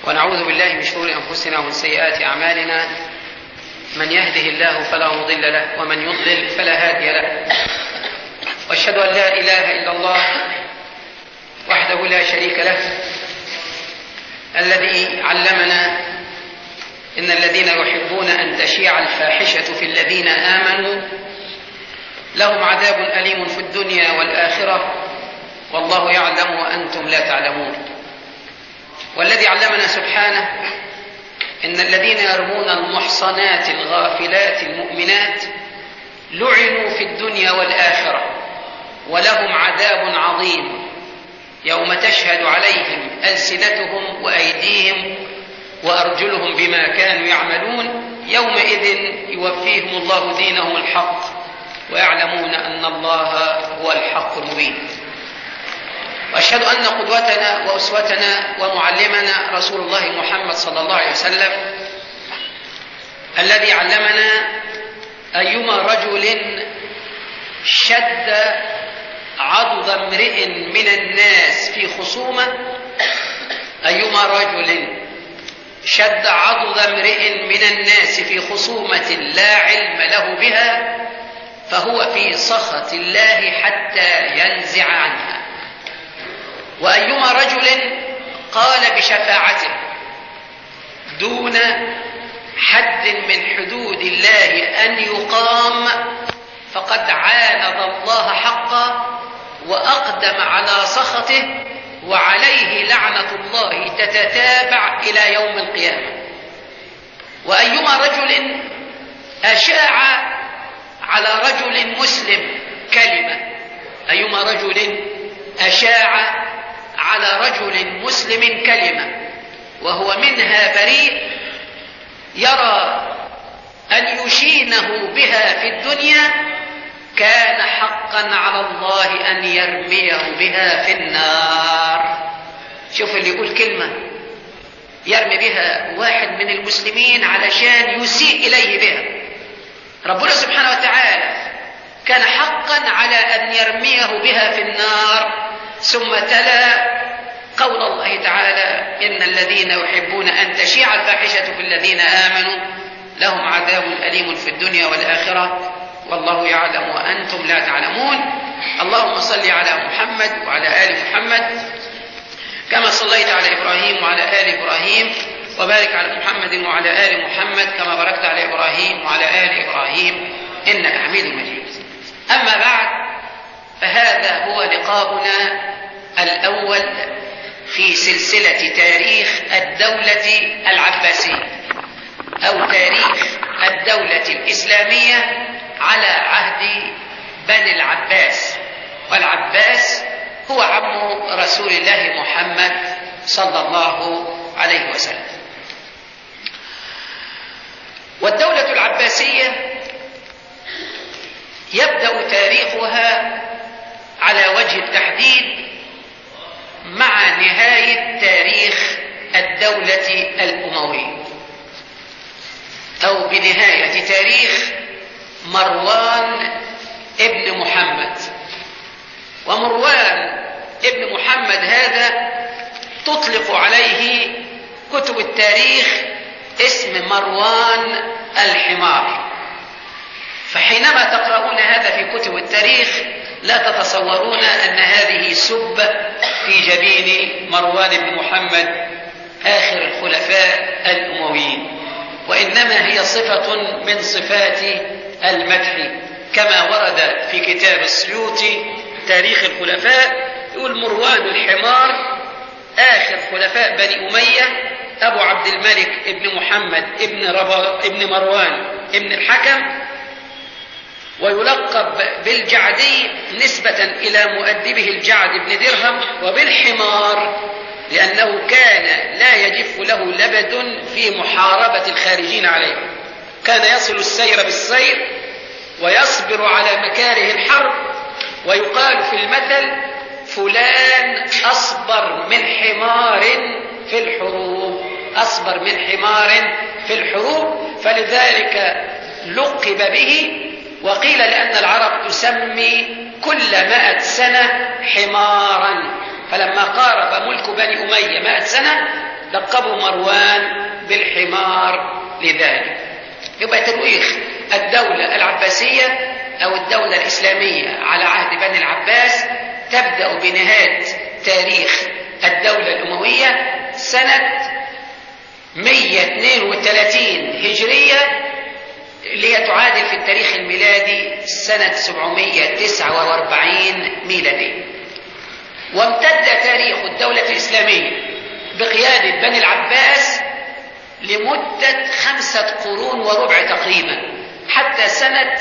ونعوذ بالله من شرور أنفسنا ومن سيئات أعمالنا. من يهده الله فلا مضل له ومن يضلل فلا هادي له. وأشهد أن لا إله إلا الله وحده لا شريك له الذي علمنا إن الذين يحبون أن تشيع الفاحشة في الذين آمنوا لهم عذاب أليم في الدنيا والآخرة والله يعلم وأنتم لا تعلمون. والذي علمنا سبحانه إن الذين يرمون المحصنات الغافلات المؤمنات لعنوا في الدنيا والآخرة ولهم عذاب عظيم يوم تشهد عليهم ألسنتهم وأيديهم وأرجلهم بما كانوا يعملون يومئذ يوفيهم الله دينهم الحق ويعلمون أن الله هو الحق المبين. وأشهد أن قدوتنا وأسوتنا ومعلمنا رسول الله محمد صلى الله عليه وسلم الذي علمنا أيما رجل شد عضد امرئ من الناس في خصومة أيما رجل شد عضد امرئ من الناس في خصومة لا علم له بها فهو في سخط الله حتى ينزع عنها. وأيما رجل قال بشفاعته دون حد من حدود الله أن يقام فقد عاند الله حقا وأقدم على سخطه وعليه لعنة الله تتتابع إلى يوم القيامة. وأيما رجل أشاع على رجل مسلم كلمة أيما رجل أشاع على رجل مسلم كلمة وهو منها بريء يرى أن يشينه بها في الدنيا كان حقا على الله أن يرميه بها في النار. شوف اللي يقول كلمة يرمي بها واحد من المسلمين علشان يسيء إليه بها، ربنا سبحانه وتعالى كان حقا على أن يرميه بها في النار. ثم تلا قول الله تعالى إن الذين يحبون أن تشيع الفاحشة في الذين آمنوا لهم عذاب أليم في الدنيا والآخرة والله يعلم وأنتم لا تعلمون. اللهم صل على محمد وعلى آل محمد كما صليت على إبراهيم وعلى آل إبراهيم وبارك على محمد وعلى آل محمد كما باركت على إبراهيم وعلى آل إبراهيم إنك حميد مجيد. أما بعد فهذا هو لقاؤنا الأول في سلسلة تاريخ الدولة العباسية أو تاريخ الدولة الإسلامية على عهد بني العباس. والعباس هو عم رسول الله محمد صلى الله عليه وسلم. والدولة العباسية يبدأ تاريخها على وجه التحديد مع نهاية تاريخ الدولة الأموية أو بنهاية تاريخ مروان ابن محمد. ومروان ابن محمد هذا تطلق عليه كتب التاريخ اسم مروان الحمار. فحينما تقرؤون هذا في كتب التاريخ لا تتصورون أن هذه سبة في جبين مروان بن محمد آخر الخلفاء الأمويين، وإنما هي صفة من صفات المدح كما ورد في كتاب السيوطي تاريخ الخلفاء يقول مروان الحمار آخر خلفاء بني أمية أبو عبد الملك ابن محمد ابن مروان ابن الحكم، ويلقب بالجعدي نسبة إلى مؤدبه الجعد بن درهم، وبالحمار لأنه كان لا يجف له لبد في محاربة الخارجين عليه، كان يصل السير بالسير ويصبر على مكاره الحرب. ويقال في المثل فلان أصبر من حمار في الحروب، أصبر من حمار في الحروب، فلذلك لقب به. وقيل لأن العرب تسمي كل 100 سنة حمارا، فلما قارب ملك بني أمية 100 سنة لقبوا مروان بالحمار لذلك. يبقى تاريخ الدولة العباسية أو الدولة الإسلامية على عهد بني العباس تبدأ بنهاية تاريخ الدولة الأموية سنة 132 هجرية، اللي هي تعادل في التاريخ الميلادي سنة 749 ميلادي. وامتد تاريخ الدولة الإسلامية بقيادة بني العباس لمدة 5 قرون وربع تقريبا، حتى سنة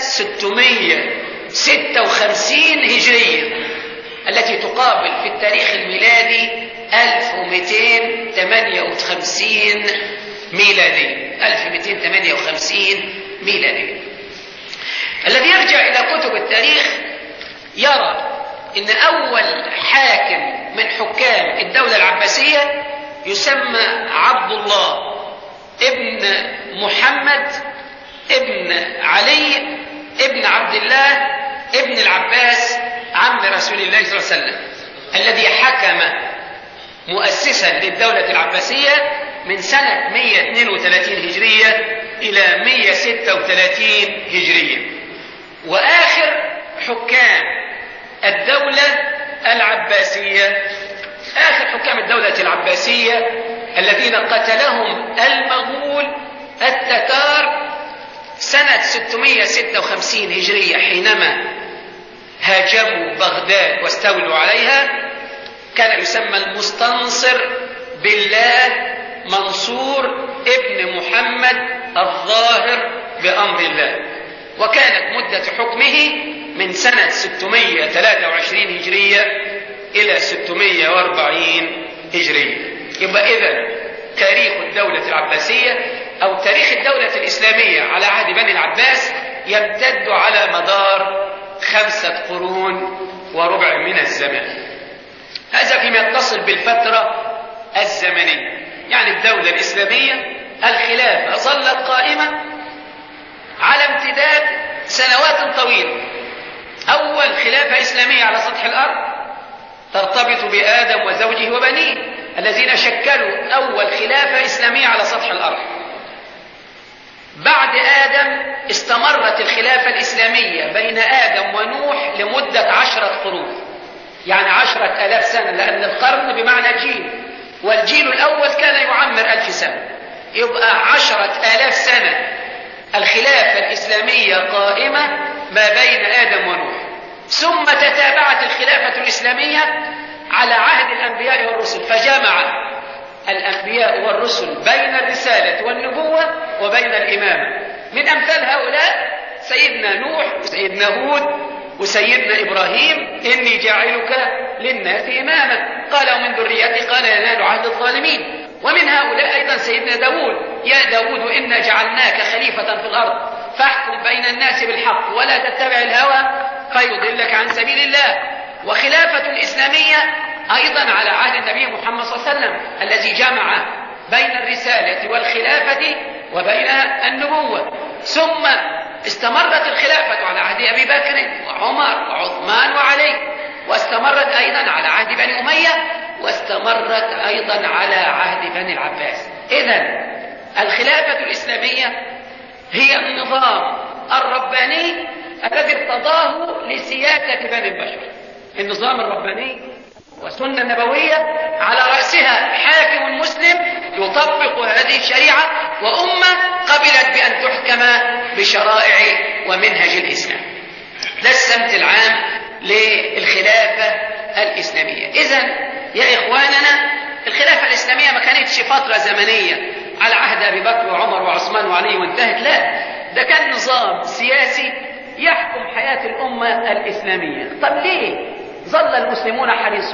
656 هجرية، التي تقابل في التاريخ الميلادي 1258 ميلادي. 1258 ميلادي. الذي يرجع إلى كتب التاريخ يرى إن أول حاكم من حكام الدولة العباسية يسمى عبد الله ابن محمد ابن علي ابن عبد الله ابن العباس عم رسول الله صلى الله عليه وسلم، الذي حكم مؤسسا للدولة العباسية من سنة 132 هجرية إلى 136 هجرية. وآخر حكام الدولة العباسية، آخر حكام الدولة العباسية الذين قتلهم المغول التتار سنة 656 هجرية حينما هاجموا بغداد واستولوا عليها، كان يسمى المستنصر بالله منصور ابن محمد الظاهر بأمر الله، وكانت مدة حكمه من سنة 623 هجرية إلى 640 هجرية. يبقى إذن تاريخ الدولة العباسية أو تاريخ الدولة الإسلامية على عهد بني العباس يمتد على مدار 5 قرون وربع من الزمان. هذا فيما يتصل بالفترة الزمنية، يعني الدولة الإسلامية الخلافة ظلت قائمة على امتداد سنوات طويلة. أول خلافة إسلامية على سطح الأرض ترتبط بآدم وزوجه وبنيه الذين شكلوا أول خلافة إسلامية على سطح الأرض. بعد آدم استمرت الخلافة الإسلامية بين آدم ونوح لمدة 10 قرون، يعني 10,000 سنة، لأن القرن بمعنى جيل، والجيل الأول كان يعمر 1000 سنة. يبقى 10,000 سنة الخلافة الإسلامية قائمة ما بين آدم ونوح، ثم تتابعت الخلافة الإسلامية على عهد الأنبياء والرسل، فجمع الأنبياء والرسل بين الرسالة والنبوة وبين الإمامة. من أمثال هؤلاء سيدنا نوح وسيدنا هود وسيدنا إبراهيم: إني جاعلك للناس إماما، قال ومن ذريتي، قال ينال عهد الظالمين. ومن هؤلاء أيضا سيدنا داود: يا داود إنا جعلناك خليفة في الأرض فاحكم بين الناس بالحق ولا تتبع الهوى فيضلك عن سبيل الله. وخلافة إسلامية أيضا على عهد النبي محمد صلى الله عليه وسلم الذي جمع بين الرسالة والخلافة وبين النبوة. ثم استمرت الخلافة على عهد أبي بكر وعمر وعثمان وعلي، واستمرت أيضا على عهد بني أمية، واستمرت أيضا على عهد بني العباس. إذن الخلافة الإسلامية هي النظام الرباني الذي ارتضاه لسيادة بني البشر، النظام الرباني والسنة النبوية على رأسها حاكم مسلم يطبق هذه الشريعة، وأمة قبلت بأن تحكم بشرائع ومنهج الإسلام. ده السمت العام للخلافة الإسلامية. إذن يا إخواننا، الخلافة الإسلامية ما كانتش فترة زمنية على عهد أبي بكر وعمر وعثمان وعلي وانتهت، لا، ده كان نظام سياسي يحكم حياة الأمة الإسلامية. طب ليه ظل المسلمون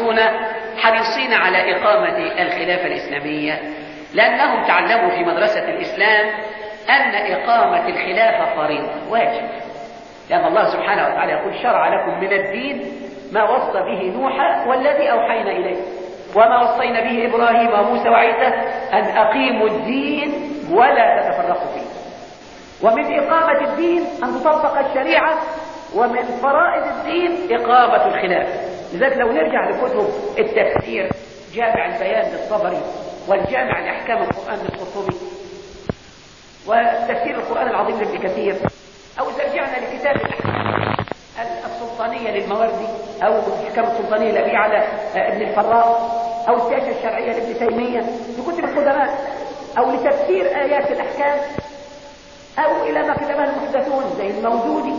حريصين على إقامة الخلافة الإسلامية؟ لأنهم تعلموا في مدرسة الإسلام أن إقامة الخلافة فريضة واجب، لأن الله سبحانه وتعالى يقول: شرع لكم من الدين ما وصى به نوحا والذي أوحينا إليه وما وصينا به إبراهيم وموسى وعيسى أن أقيموا الدين ولا تتفرقوا فيه. ومن إقامة الدين أن تطبق الشريعة، ومن فرائض الدين إقامة الخلافة. لذلك لو نرجع لكتب التفسير، جامع البيان للطبري والجامع لأحكام القرآن للقرطبي، وتفسير القرآن العظيم لابن كثير، أو إذا رجعنا لكتاب الأحكام السلطانية للمواردي، أو الأحكام السلطانية لأبي على ابن الفراء، أو السياسة الشرعية لابن تيمية في كتب القدماء، أو لتفسير آيات الأحكام، أو إلى ما كتبه المحدثون زي الموجودي،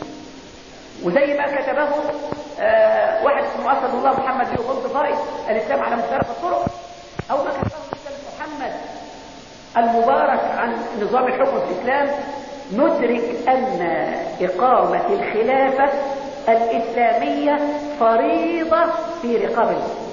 وزي ما كتبه واحد اسمه أسد الله محمد بن غلط فائد الإسلام على مختلف الطرق، أو ما كتبه الأستاذ محمد المبارك عن نظام الحكم في الإسلام، ندرك أن إقامة الخلافة الإسلامية فريضة في رقاب المسلمين.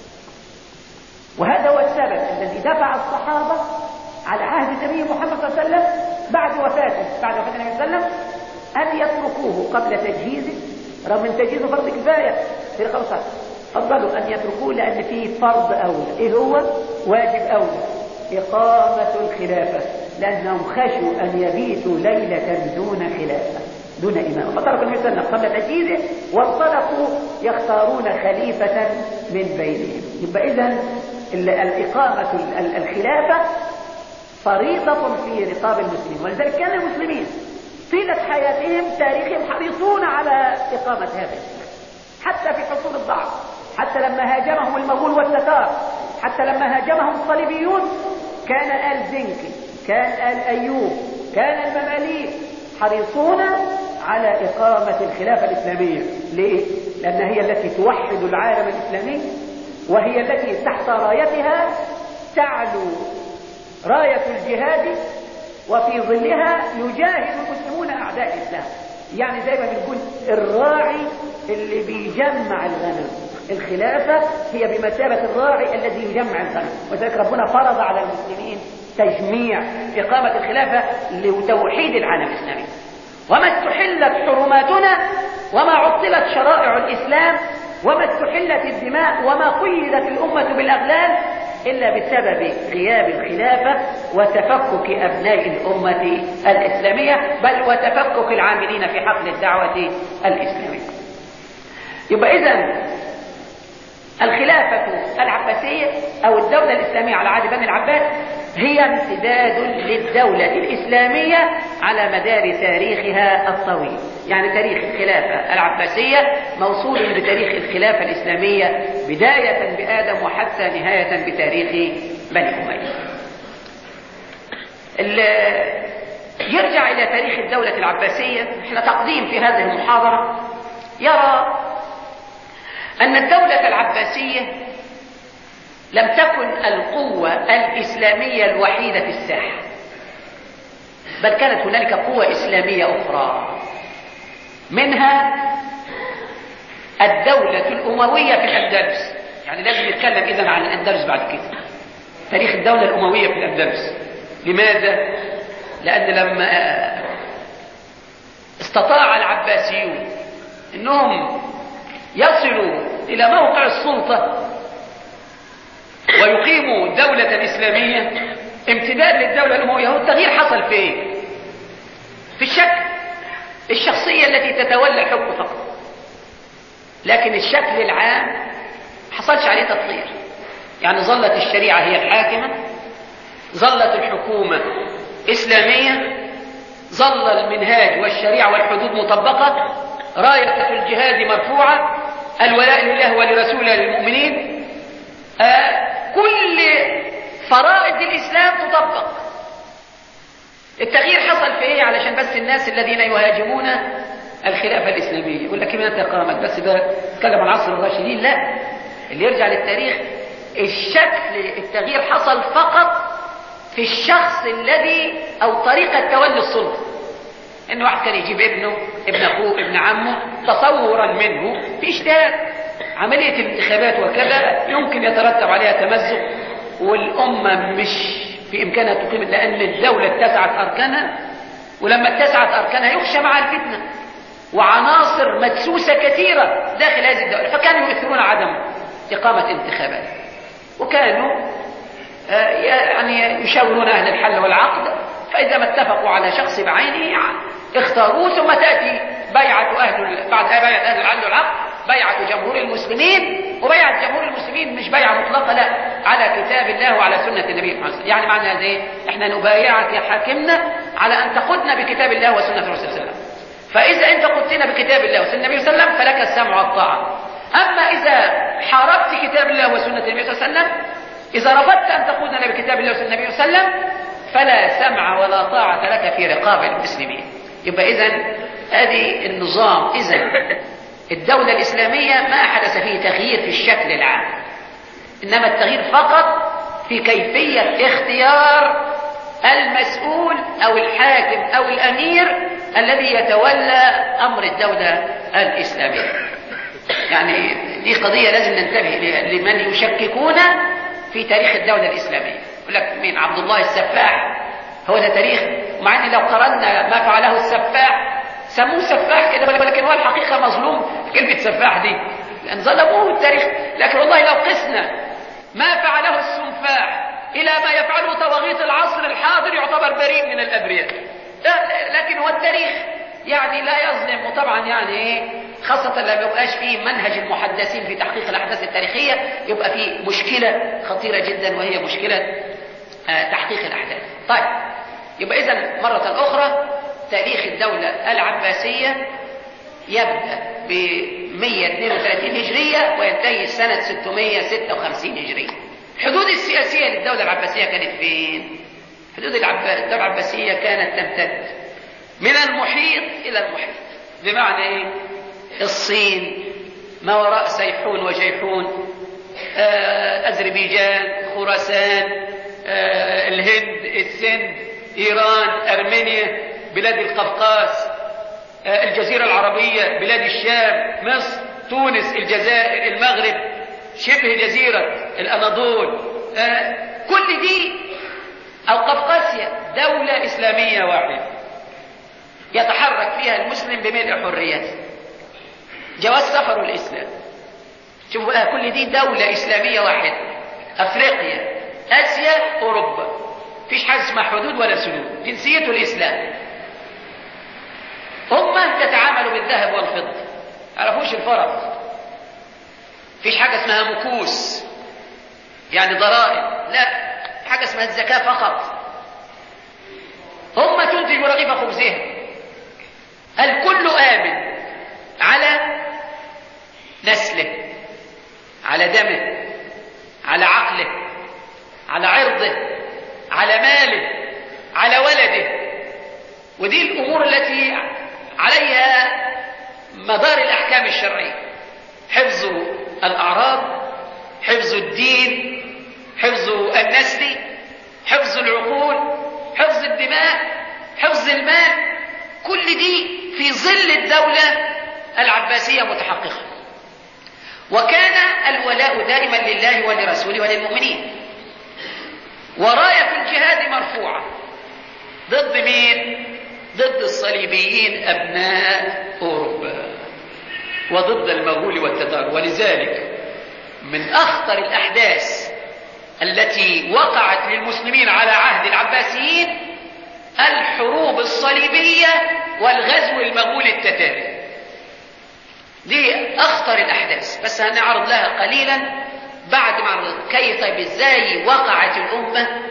وهذا هو السبب الذي دفع الصحابة على عهد النبي محمد صلى الله عليه وسلم بعد وفاة النبي صلى الله عليه وسلم أن يتركوه قبل تجهيزه، رغم من تجهيزه فرض كفاية في رقاب الصحابة، فضلوا أن يتركوه لأن فيه فرض أولى. إيه هو؟ واجب أولى، إقامة الخلافة، لأنهم خشوا أن يبيتوا ليلة دون خلافة، دون إمام، فتركوا النبي صلى الله عليه وسلم قبل تجهيزه وانطلقوا يختارون خليفة من بينهم. يبقى إذن الإقامة الخلافة فريضة في رقاب المسلمين، ولذلك كان المسلمين طيلة حياتهم تاريخهم حريصون على إقامة هذا الإسلام، حتى في حصول الضعف، حتى لما هاجمهم المغول والتتار، حتى لما هاجمهم الصليبيون، كان آل زنكي، كان آل أيوب، كان المماليك حريصون على إقامة الخلافة الإسلامية. ليه؟ لأنها هي التي توحد العالم الإسلامي، وهي التي تحت رايتها تعلو راية الجهاد، وفي ظلها يجاهد المسلمون أعداء الإسلام. يعني زي ما بنقول الراعي اللي بيجمع الغنم، الخلافة هي بمثابة الراعي الذي يجمع الغنم، وذلك ربنا فرض على المسلمين تجميع إقامة الخلافة لتوحيد العالم الإسلامي. وما استحلت حرماتنا، وما عطلت شرائع الإسلام، وما استحلت الدماء، وما قيدت الأمة بالأغلال إلا بسبب غياب الخلافة وتفكك أبناء الأمة الإسلامية، بل وتفكك العاملين في حقل الدعوة الإسلامية. يبقى إذن الخلافة العباسية أو الدولة الإسلامية على عهد بني العباس هي امتداد للدولة الإسلامية على مدار تاريخها الطويل. يعني تاريخ الخلافة العباسية موصول بتاريخ الخلافة الإسلامية بداية بآدم وحتى نهاية بتاريخ بني أمية. يرجع إلى تاريخ الدولة العباسية، احنا تقديم في هذه المحاضرة يرى أن الدولة العباسية لم تكن القوة الإسلامية الوحيدة في الساحة، بل كانت هنالك قوة إسلامية أخرى، منها الدولة الأموية في الأندلس. يعني لازم نتكلم إذن عن الأندلس بعد كده، تاريخ الدولة الأموية في الأندلس. لماذا؟ لأن لما استطاع العباسيون أنهم يصلوا إلى موقع السلطة ويقيموا دولة إسلامية امتداد للدولة الأموية، هو التغيير حصل في إيه؟ في الشكل، الشخصية التي تتولى الحكم فقط، لكن الشكل العام حصلش عليه تطهير. يعني ظلت الشريعة هي الحاكمة، ظلت الحكومة إسلامية، ظل المنهاج والشريعة والحدود مطبقة، راية الجهاد مرفوعة، الولاء لله ولرسوله للمؤمنين، كل فرائض الإسلام تطبق. التغيير حصل في ايه؟ علشان بس الناس الذين يهاجمون الخلافة الإسلامية يقول لك متى قامت؟ بس ده اتكلم عن عصر الراشدين. لا، اللي يرجع للتاريخ الشكل التغيير حصل فقط في الشخص الذي أو طريقة تولي السلطة، إن واحد كان يجيب ابنه، ابن أخوه، ابن عمه، تصورا منه في اجتهاد. عملية الانتخابات وكذا يمكن يترتب عليها تمزق، والأمة مش في إمكانها تقيم، لأن الدولة اتسعت أركانها، ولما اتسعت أركانها يخشى مع الفتنة وعناصر مدسوسة كثيرة داخل هذه الدولة، فكانوا يؤثرون عدم إقامة انتخابات، وكانوا يعني يشاورون أهل الحل والعقد، فإذا ما اتفقوا على شخص بعينه اختاروه، ثم تأتي بيعة بعد بيعة أهل الحل والعقد بيعة جمهور المسلمين، وبيعة جمهور المسلمين مش بيعة مطلقة، لا، على كتاب الله وعلى سنة النبي محمد. يعني معنى هذا ايه؟ احنا نبايعك يا حاكمنا على ان تقودنا بكتاب الله وسنة الرسول صلى الله عليه وسلم. فاذا انت قدتنا بكتاب الله وسنة النبي صلى الله عليه وسلم فلك السمع والطاعة. اما اذا حاربت كتاب الله وسنة النبي صلى الله عليه وسلم، اذا رفضت ان تقودنا بكتاب الله وسنة النبي صلى الله عليه وسلم، فلا سمع ولا طاعة لك في رقاب المسلمين. يبقى اذن ادي النظام. اذن الدولة الإسلامية ما حدث فيه تغيير في الشكل العام، إنما التغيير فقط في كيفية اختيار المسؤول أو الحاكم أو الأمير الذي يتولى أمر الدولة الإسلامية. يعني دي قضية لازم ننتبه لمن يشككون في تاريخ الدولة الإسلامية. يقول لك مين؟ عبد الله السفاح، هو ده تاريخ؟ مع أن لو قرأنا ما فعله السفاح سموه سفاح كده، ولكن هو الحقيقة مظلوم في كلمة سفاح دي، لأن ظلموه التاريخ. لكن والله لو قسنا ما فعله السنفاح إلى ما يفعله طواغيت العصر الحاضر يعتبر بريء من الأبرياء. لكن هو التاريخ يعني لا يظلم. وطبعا يعني ايه، خاصة لما يبقاش فيه منهج المحدثين في تحقيق الأحداث التاريخية، يبقى فيه مشكلة خطيرة جدا، وهي مشكلة تحقيق الأحداث. طيب، يبقى إذن مرة أخرى تاريخ الدولة العباسية يبدأ ب 132 هجرية وينتهي سنة 656 هجرية. الحدود السياسية للدولة العباسية كانت فين؟ حدود الدولة العباسية كانت تمتد من المحيط إلى المحيط. بمعنى إيه؟ الصين، ما وراء سيحون وجيحون، أذربيجان، خراسان، الهند، السند، إيران، أرمينيا، بلاد القفقاز، الجزيرة العربية، بلاد الشام، مصر، تونس، الجزائر، المغرب، شبه جزيرة الأناضول، كل دي أو قفقاسيا دولة إسلامية واحدة يتحرك فيها المسلم بملء حريته، جواز سفر الإسلام. شوفوا كل دي دولة إسلامية واحدة. أفريقيا، آسيا، أوروبا، فيش حاجة اسمها حدود ولا سدود، جنسيته الإسلام. هم تتعاملوا بالذهب والفضة، عرفوش الفرق. فيش حاجة اسمها مكوس يعني ضرائب، لا، حاجة اسمها الزكاة فقط. هم تنتج رغيف خبزهم. الكل آمن على نسله، على دمه، على عقله، على عرضه، على ماله، على ولده. ودي الأمور التي عليها مدار الأحكام الشرعية: حفظ الأعراض، حفظ الدين، حفظ النسل، حفظ العقول، حفظ الدماء، حفظ المال. كل دي في ظل الدولة العباسية متحققة. وكان الولاء دائما لله ولرسوله وللمؤمنين، وراية الجهاد مرفوعة. ضد مين؟ ضد الصليبيين أبناء أوروبا، وضد المغول والتتار. ولذلك من أخطر الأحداث التي وقعت للمسلمين على عهد العباسيين الحروب الصليبية والغزو المغولي التتاري. دي أخطر الأحداث، بس هنعرض لها قليلا بعد ما عرض كيف ازاي وقعت الأمة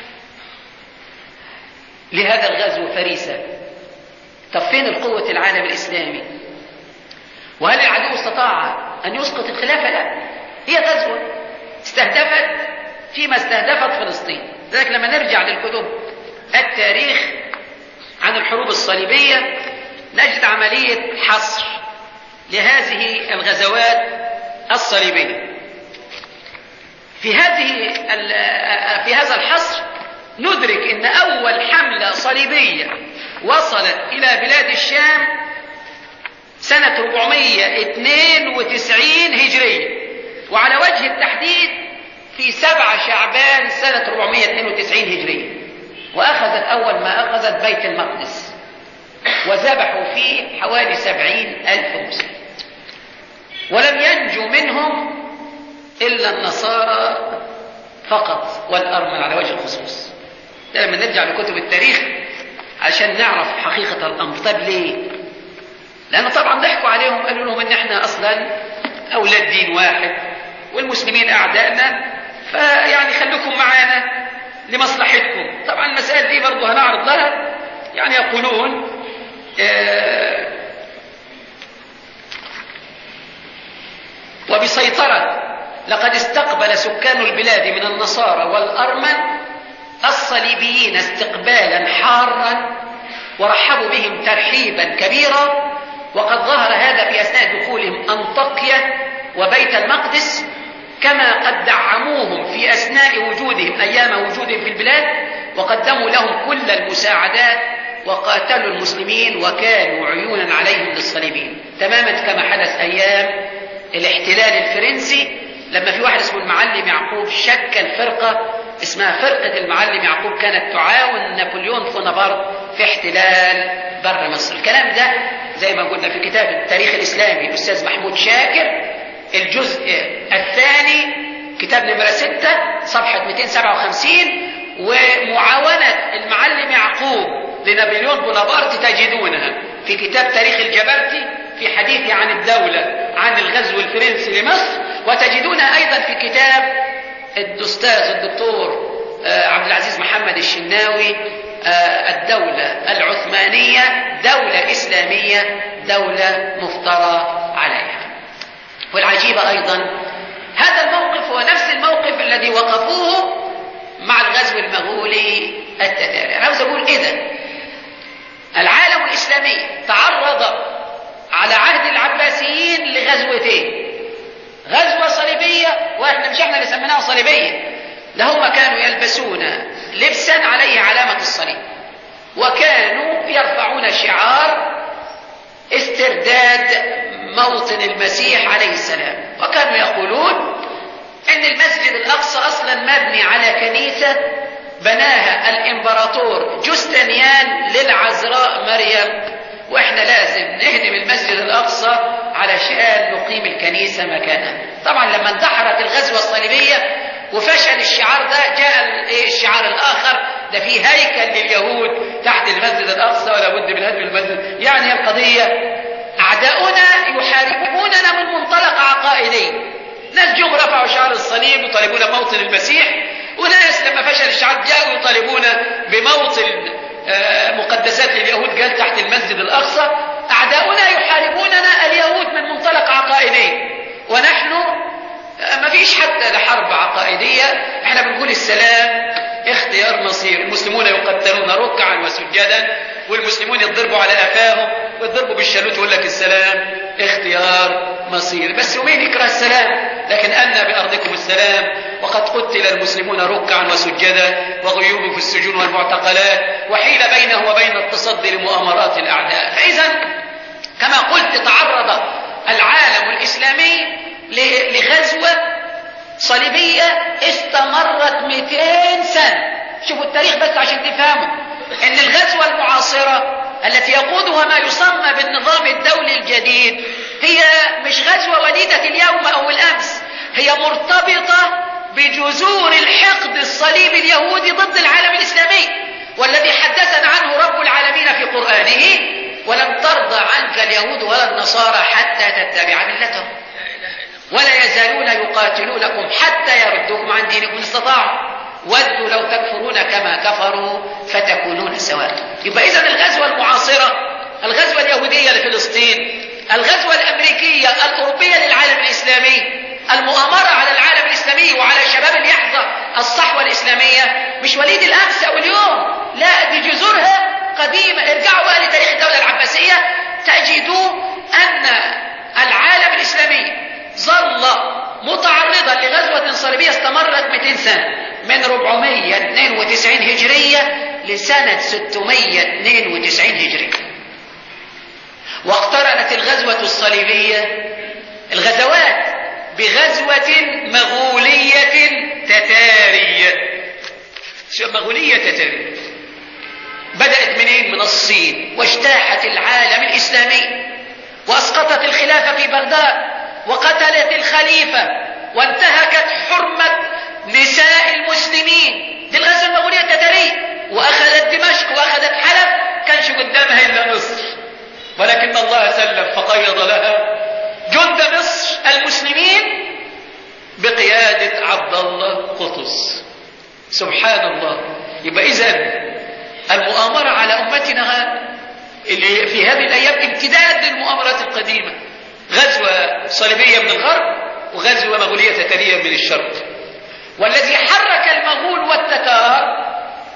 لهذا الغزو فريسة. طب فين القوة العالم الإسلامي؟ وهل العدو استطاع أن يسقط الخلافة؟ لا، هي غزوة استهدفت فيما استهدفت فلسطين. لذلك لما نرجع للكتب التاريخ عن الحروب الصليبية نجد عملية حصر لهذه الغزوات الصليبية. في هذا الحصر ندرك أن أول حملة صليبية وصلت إلى بلاد الشام سنة 492 هجرية، وعلى وجه التحديد في 7 شعبان سنة 492 هجرية. وأخذت أول ما أخذت بيت المقدس، وذبحوا فيه حوالي 70,000 مسلم، ولم ينجو منهم إلا النصارى فقط والأرمن على وجه الخصوص. ده لما نرجع لكتب التاريخ عشان نعرف حقيقة الأمر. طب ليه؟ لأنه طبعا ضحكوا عليهم، قالوا لهم إن إحنا أصلا أولاد دين واحد والمسلمين أعدائنا، فيعني خلوكم معانا لمصلحتكم. طبعا المسائل دي برضو هنعرض لها. يعني يقولون وبسيطرة لقد استقبل سكان البلاد من النصارى والأرمن الصليبيين استقبالا حارا ورحبوا بهم ترحيبا كبيرا، وقد ظهر هذا في أثناء دخولهم أنطاكيا وبيت المقدس، كما قد دعموهم في أثناء وجودهم أيام وجودهم في البلاد، وقدموا لهم كل المساعدات وقاتلوا المسلمين وكانوا عيونا عليهم للصليبيين، تماما كما حدث أيام الاحتلال الفرنسي لما في واحد اسمه المعلم يعقوب شكل فرقة اسمها فرقة المعلم يعقوب، كانت تعاون نابليون بونابرت في احتلال بر مصر. الكلام ده زي ما قلنا في كتاب التاريخ الإسلامي الأستاذ محمود شاكر الجزء الثاني كتاب نمرة 6 صفحة 257، ومعاونة المعلم يعقوب لنابليون بونابرت تجدونها في كتاب تاريخ الجبرتي في حديث عن الدولة عن الغزو الفرنسي لمصر، وتجدونها أيضا في كتاب الأستاذ الدكتور عبد العزيز محمد الشناوي الدولة العثمانية دولة إسلامية دولة مفترى عليها. والعجيبة أيضا هذا الموقف هو نفس الموقف الذي وقفوه مع الغزو المغولي التتاري. أنا عاوز أقول إذا العالم الإسلامي تعرض على عهد العباسيين لغزوتين، غزوة صليبية، وإحنا مش إحنا اللي سميناها صليبية، ده هم كانوا يلبسون لبسا عليه علامة الصليب، وكانوا يرفعون شعار استرداد موطن المسيح عليه السلام، وكانوا يقولون ان المسجد الاقصى اصلا مبني على كنيسة بناها الامبراطور جوستنيان للعذراء مريم، واحنا لازم نهدم المسجد الاقصى علشان نقيم الكنيسة مكانها. طبعا لما اندحرت الغزوة الصليبية وفشل الشعار ده، جاء الشعار الاخر ده في هيكل لليهود تحت المسجد الاقصى ولا بد من هدم المسجد. يعني القضية اعداؤنا يحاربوننا من منطلق عقائدي، ناس جم رفعوا شعار الصليب يطالبون بموطن المسيح، وناس لما فشل الشعار جاءوا يطالبون بموطن مقدسات اليهود قال تحت المسجد الاقصى. اعداؤنا يحاربوننا اليهود من منطلق عقائدي، ونحن ما فيش حتى لحرب عقائدية، احنا بنقول السلام اختيار مصير. المسلمون يقتلون ركعا وسجدا، والمسلمون يضربوا على قفاهم ويضربوا بالشالوت ويقول لك السلام اختيار مصير. بس ومين يكره السلام؟ لكن أن بأرضكم السلام وقد قتل المسلمون ركعا وسجدا وغيوب في السجون والمعتقلات، وحيل بينه وبين التصدي لمؤامرات الأعداء. فإذا كما قلت تعرض العالم الإسلامي لغزوة صليبية استمرت 200 سنة. شوفوا التاريخ بس عشان تفهموا ان الغزوة المعاصرة التي يقودها ما يسمى بالنظام الدولي الجديد هي مش غزوة وليدة اليوم او الامس، هي مرتبطة بجذور الحقد الصليبي اليهودي ضد العالم الاسلامي، والذي حدثنا عنه رب العالمين في قرآنه: ولن ترضى عنك اليهود ولا النصارى حتى تتبع ملتهم ولا يزالون يقاتلونكم حتى يردوكم عن دينكم إن استطاعوا ودوا لو تكفرون كما كفروا فتكونون سواء. يبقى إذن الغزوة المعاصرة، الغزوة اليهودية لفلسطين، الغزوة الأمريكية الأوروبية للعالم الإسلامي، المؤامرة على العالم الإسلامي وعلى شباب اليحظة الصحوة الإسلامية مش وليد الأمس أو اليوم، لا دي جذورها قديمة. ارجعوا بقى لتاريخ الدولة العباسية تجدوا أن العالم الإسلامي ظل متعرضا لغزوة صليبية استمرت 200 سنة، من 492 هجرية لسنة 692 هجرية. واقترنت الغزوة الصليبية الغزوات بغزوة مغولية تتارية. مغولية تتارية بدأت منين؟ من الصين، واجتاحت العالم الإسلامي وأسقطت الخلافة في بغداد وقتلت الخليفة وانتهكت حرمة نساء المسلمين. دي الغزوة المغولية التتارية، وأخذت دمشق وأخذت حلب، كانش قدامها إلا مصر، ولكن الله سلم فقيض لها جند مصر المسلمين بقيادة عبد الله قطز. سبحان الله. يبقى إذن المؤامرة على أمتنا اللي في هذه الأيام امتداد للمؤامرات القديمة، غزوة صليبية من الغرب وغزوة مغولية تتارية من الشرق. والذي حرك المغول والتتار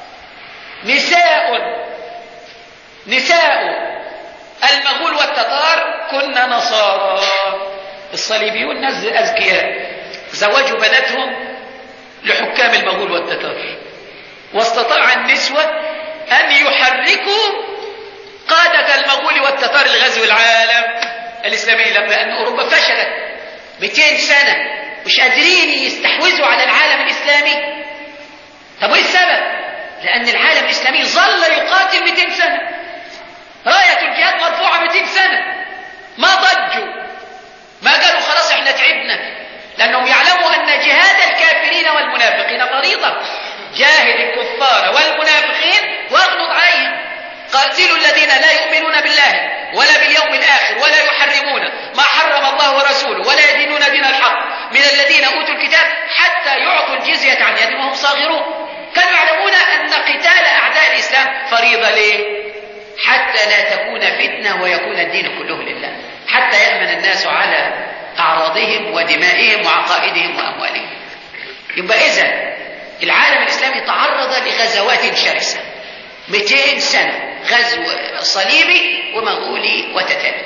نساء المغول والتتار كن نصارى. الصليبيون ناس أذكياء زوجوا بناتهم لحكام المغول والتتار، واستطاع النسوة أن يحركوا قادة المغول والتتار لغزو العالم الإسلامي، لما أن أوروبا فشلت 200 سنة مش قادرين يستحوذوا على العالم الإسلامي. طب وإيه السبب؟ لأن العالم الإسلامي ظل يقاتل 200 سنة، راية الجهاد مرفوعة 200 سنة، ما ضجوا، ما قالوا خلاص احنا تعبنا، لأنهم يعلموا أن جهاد الكافرين والمنافقين فريضة. جاهد الكفار والمنافقين واغلظ عليهم، قاتلوا الذين لا يؤمنون بالله ولا باليوم الآخر ولا يحرمون ما حرم الله ورسوله ولا يدينون دين الحق من الذين أوتوا الكتاب حتى يعطوا الجزية عن يد وهم صاغرون. كانوا يعلمون أن قتال أعداء الإسلام فريضة. ليه؟ حتى لا تكون فتنة ويكون الدين كله لله، حتى يأمن الناس على أعراضهم ودمائهم وعقائدهم وأموالهم. يبقى إذن العالم الإسلامي تعرض لغزوات شرسة 200 سنة، غزو صليبي ومغولي وتتاري.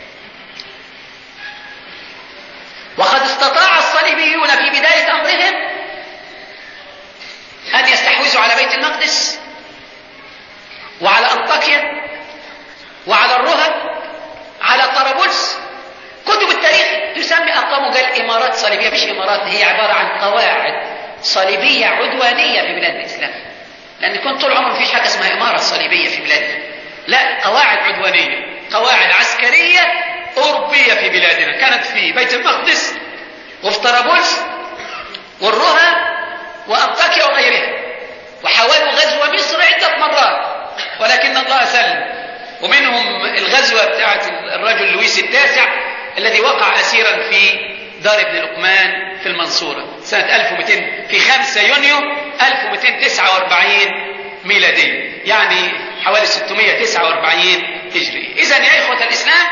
وقد استطاع الصليبيون في بداية أمرهم أن يستحوذوا على بيت المقدس وعلى أنطاكيا وعلى الرهب، على طرابلس. كتب التاريخ تسمي أقاموا قال إمارات صليبية، مش إمارات، هي عبارة عن قواعد صليبية عدوانية في بلاد الإسلام، لأن كنت طول عمر مفيش حاجة اسمها إمارة صليبية في بلادنا، لا، قواعد عدوانية، قواعد عسكرية أوروبية في بلادنا، كانت في بيت المقدس وفي طرابلس والرهب وأنطاكيا وغيرها. وحاولوا غزو مصر عدة مرات ولكن الله سلم. ومنهم الغزوة بتاعت الرجل لويس التاسع الذي وقع أسيرا في دار ابن لقمان في المنصورة سنة 1200 في 5 يونيو 1249 ميلادية، يعني حوالي 649 هجري. إذن يا إخوة الإسلام،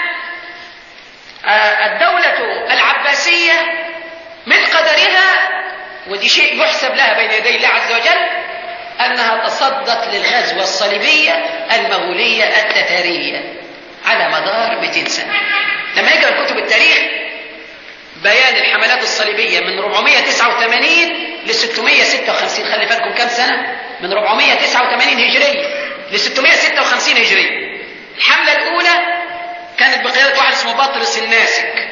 الدولة العباسية من قدرها، ودي شيء يحسب لها بين يدي الله عز وجل، أنها تصدت للغزوة الصليبية المغولية التتارية على مدار 200 سنة. لما يقرأ كتب التاريخ بيان الحملات الصليبية من 489 ل 656، خلي بالكم كم سنة؟ من 489 هجرية ل 656 هجرية. الحملة الأولى كانت بقيادة واحد اسمه بطرس الناسك.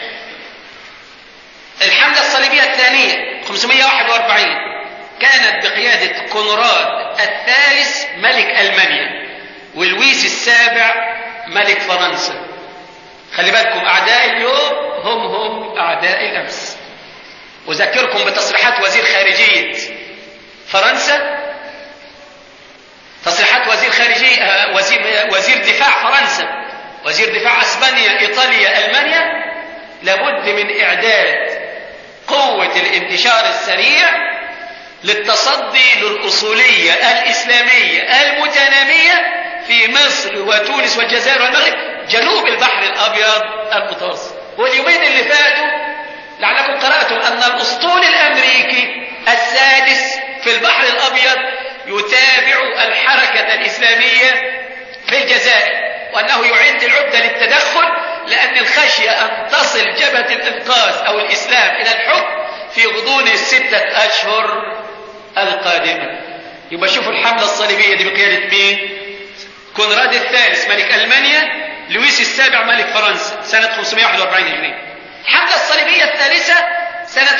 الحملة الصليبية الثانية 541 كانت بقيادة كونراد الثالث ملك ألمانيا ولويس السابع ملك فرنسا. خلي بالكم أعداء اليوم هم أعداء الأمس. أذكركم بتصريحات وزير خارجية فرنسا، تصريحات وزير خارجية وزير دفاع فرنسا، وزير دفاع أسبانيا، إيطاليا، ألمانيا، لابد من إعداد قوة الانتشار السريع للتصدي للأصولية الإسلامية المتنامية في مصر وتونس والجزائر والمغرب جنوب البحر الأبيض المتوسط. واليومين اللي فاتوا لعلكم قرأتم أن الأسطول الأمريكي السادس في البحر الأبيض يتابع الحركة الإسلامية في الجزائر، وأنه يعد العدة للتدخل لأن الخشية أن تصل جبهة الإنقاذ أو الإسلام إلى الحكم في غضون 6 أشهر القادمة. يبقى شوفوا الحملة الصليبية دي بقيادة مين؟ كونراد الثالث ملك ألمانيا، لويس السابع ملك فرنسا سنة 541 هجرية. الحملة الصليبية الثالثة سنة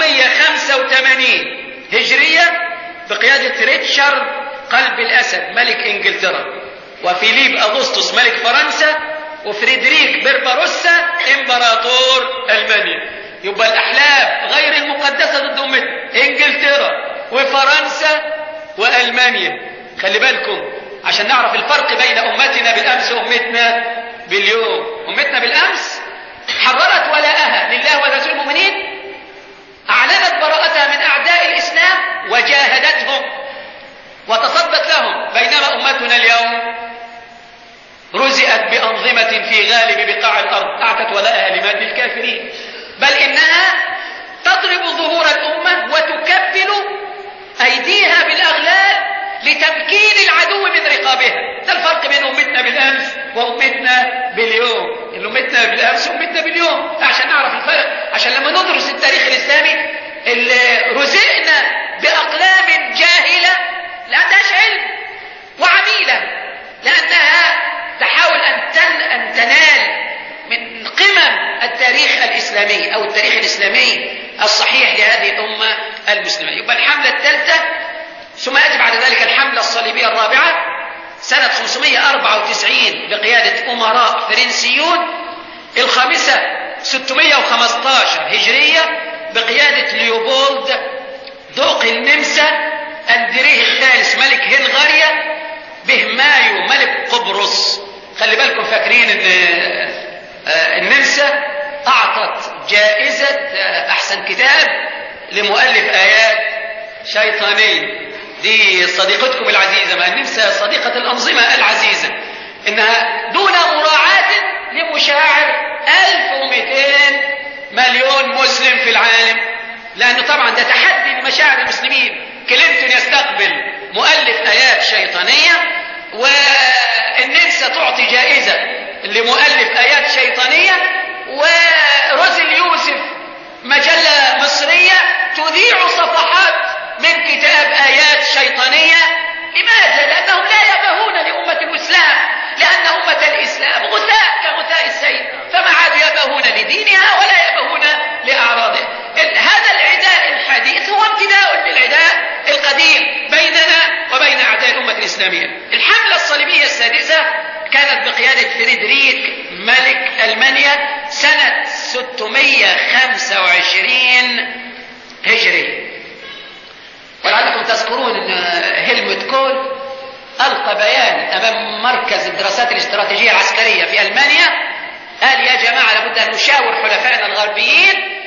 585 هجرية بقيادة ريتشارد قلب الأسد ملك إنجلترا، وفيليب أغسطس ملك فرنسا، وفريدريك بربروسا إمبراطور ألمانيا. يبقى الأحلاف غير المقدسة ضد أمتنا، إنجلترا وفرنسا وألمانيا. خلي بالكم عشان نعرف الفرق بين أمتنا بالأمس وأمتنا باليوم. أمتنا بالأمس حررت ولاءها لله ولرسول المؤمنين، أعلنت براءتها من أعداء الإسلام وجاهدتهم وتصدت لهم، بينما أمتنا اليوم رزئت بأنظمة في غالب بقاع الأرض أعطت ولاءها لمال الكافرين، بل إنها تضرب ظهور الأمة وتكبل أيديها بالأغلال لتمكين العدو من رقابها. ده الفرق بين أمتنا بالأمس وأمتنا باليوم. أمتنا بالأمس وأمتنا باليوم عشان نعرف الفرق، عشان لما ندرس التاريخ الإسلامي اللي رزقنا بأقلام جاهلة لا عندهاش علم وعميلة، لأنها تحاول أن تنال من قمم التاريخ الإسلامي أو التاريخ الإسلامي الصحيح لهذه الأمة المسلمة. يبقى الحملة الثالثة، ثم يأتي بعد ذلك الحملة الصليبية الرابعة سنة 594 بقيادة أمراء فرنسيون، الخامسة 615 هجرية بقيادة ليوبولد دوق النمسا، أندريه الثالث ملك هنغاريا، بهمايو ملك قبرص. خلي بالكم فاكرين ان النمسا اعطت جائزة احسن كتاب لمؤلف ايات شيطانية. دي صديقتكم العزيزة، ما النمسا صديقة الانظمة العزيزة، انها دون مراعاة لمشاعر 1200 مليون مسلم في العالم، لانه طبعا ده تحدي لمشاعر المسلمين. كلينتون يستقبل مؤلف ايات شيطانية، والنمسا تعطي جائزة لمؤلف آيات شيطانية، وروزل يوسف مجلة مصرية تذيع صفحات من كتاب آيات شيطانية. لماذا؟ لأنهم لا يبهون لأمة الإسلام، لأن أمة الإسلام غثاء كغثاء السيل، فما عادوا يبهون لدينها ولا يبهون لأعراضها. هذا العداء الحديث هو امتداء للعداء القديم بيننا وبين أعداء الأمة الإسلامية. الحملة الصليبية السادسة كانت بقيادة فريدريك ملك ألمانيا سنة 625 هجري. ولعلكم تذكرون أن هيلموت كول ألقى بيان أمام مركز الدراسات الاستراتيجية العسكرية في ألمانيا، قال يا جماعة لابد أن نشاور حلفائنا الغربيين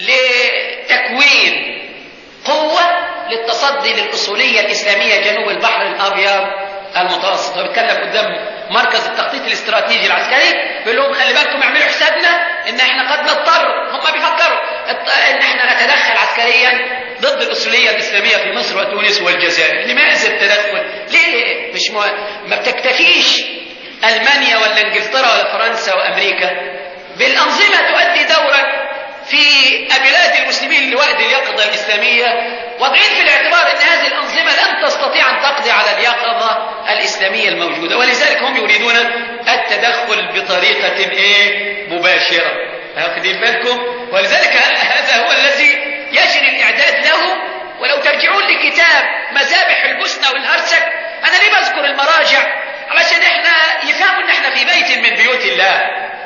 لتكوين قوة للتصدي للأصولية الإسلامية جنوب البحر الأبيض المتوسط. وبيتكلم قدام مركز التخطيط الاستراتيجي العسكري، بيقول لهم خلي بالكم اعملوا حسابنا ان احنا قد نضطر، هم بيفكروا ان احنا نتدخل عسكريا ضد الأصولية الإسلامية في مصر وتونس والجزائر. لماذا التدخل؟ ليه مش ما بتكتفيش ألمانيا ولا إنجلترا ولا فرنسا وأمريكا بالأنظمة تؤدي دورا في بلاد المسلمين لوحد اليقظة الإسلامية، واضعين في الاعتبار أن هذه الأنظمة لن تستطيع أن تقضي على اليقظة الإسلامية الموجودة، ولذلك هم يريدون التدخل بطريقة مباشرة. واخدين بالكم؟ ولذلك هذا هو الذي يجري الإعداد له. ولو ترجعون لكتاب مذابح البوسنة والهرسك، أنا ليه بذكر المراجع؟ علشان احنا يفهموا ان احنا في بيت من بيوت الله،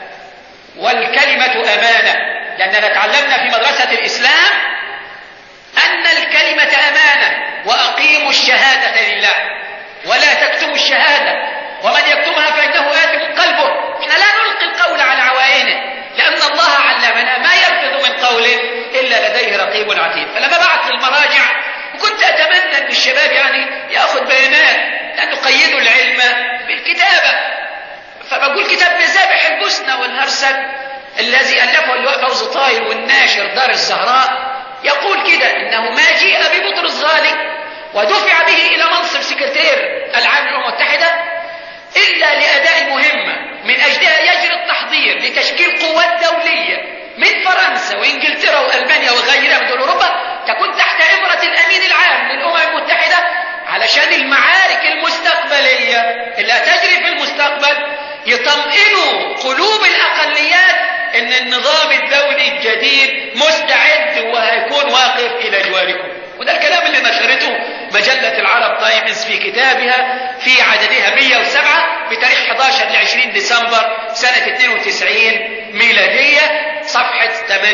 والكلمة أمانة، لأننا تعلمنا في مدرسة الإسلام أن الكلمة أمانة، وأقيموا الشهادة لله ولا تكتموا الشهادة، ومن يكتمها فإنه آثم قلبه. احنا لا نلقي القول على عوائنه، لأن الله علمنا ما يلفظ من قول إلا لديه رقيب عتيد. فلما بعت للمراجع، وكنت أتمنى أن الشباب يأخذ بيانات، لأنه قيدوا العلم بالكتابة، فبقول كتاب مذابح البوسنة والهرسك الذي ألفه اللواء فوز طاهر والناشر دار الزهراء، يقول كده إنه ما جيء ببطرس غالي ودفع به إلى منصب سكرتير العام للأمم المتحدة إلا لأداء مهمة من أجلها يجري التحضير لتشكيل قوات دولية من فرنسا وإنجلترا وألمانيا وغيرها من دول أوروبا تكون تحت إمرة الأمين العام للأمم المتحدة، علشان المعارك المستقبلية اللي هتجري في المستقبل يطمئنوا قلوب الأقليات إن النظام الدولي الجديد مستعد وهيكون واقف إلى جواركم. وده الكلام اللي نشرته مجلة العرب تايمز في كتابها في عددها 107 بتاريخ 11 ل 20 ديسمبر سنة 92 ميلادية صفحة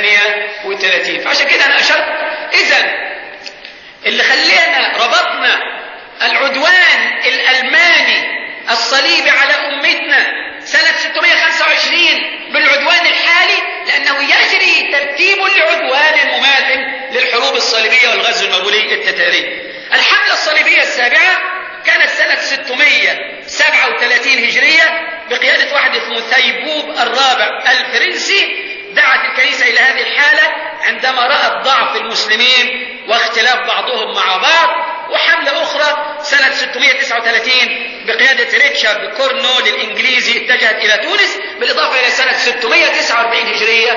38. فعشان كده أنا أشرت إذن اللي خلينا ربطنا العدوان الألماني الصليبي على أمتنا سنة 625 22 بالعدوان الحالي، لأنه يجري ترتيب العدوان المماثل للحروب الصليبية والغزو المغولي التتاري. الحملة الصليبية السابعة كانت سنة 637 هجرية بقيادة واحد اسمه ثيبوب الرابع الفرنسي. دعت الكنيسة إلى هذه الحالة عندما رأت ضعف المسلمين واختلاف بعضهم مع بعض. وحملة أخرى سنة 639 بقيادة ريتشارد كورنول الإنجليزي اتجهت إلى تونس، بالإضافة إلى سنة 649 هجرية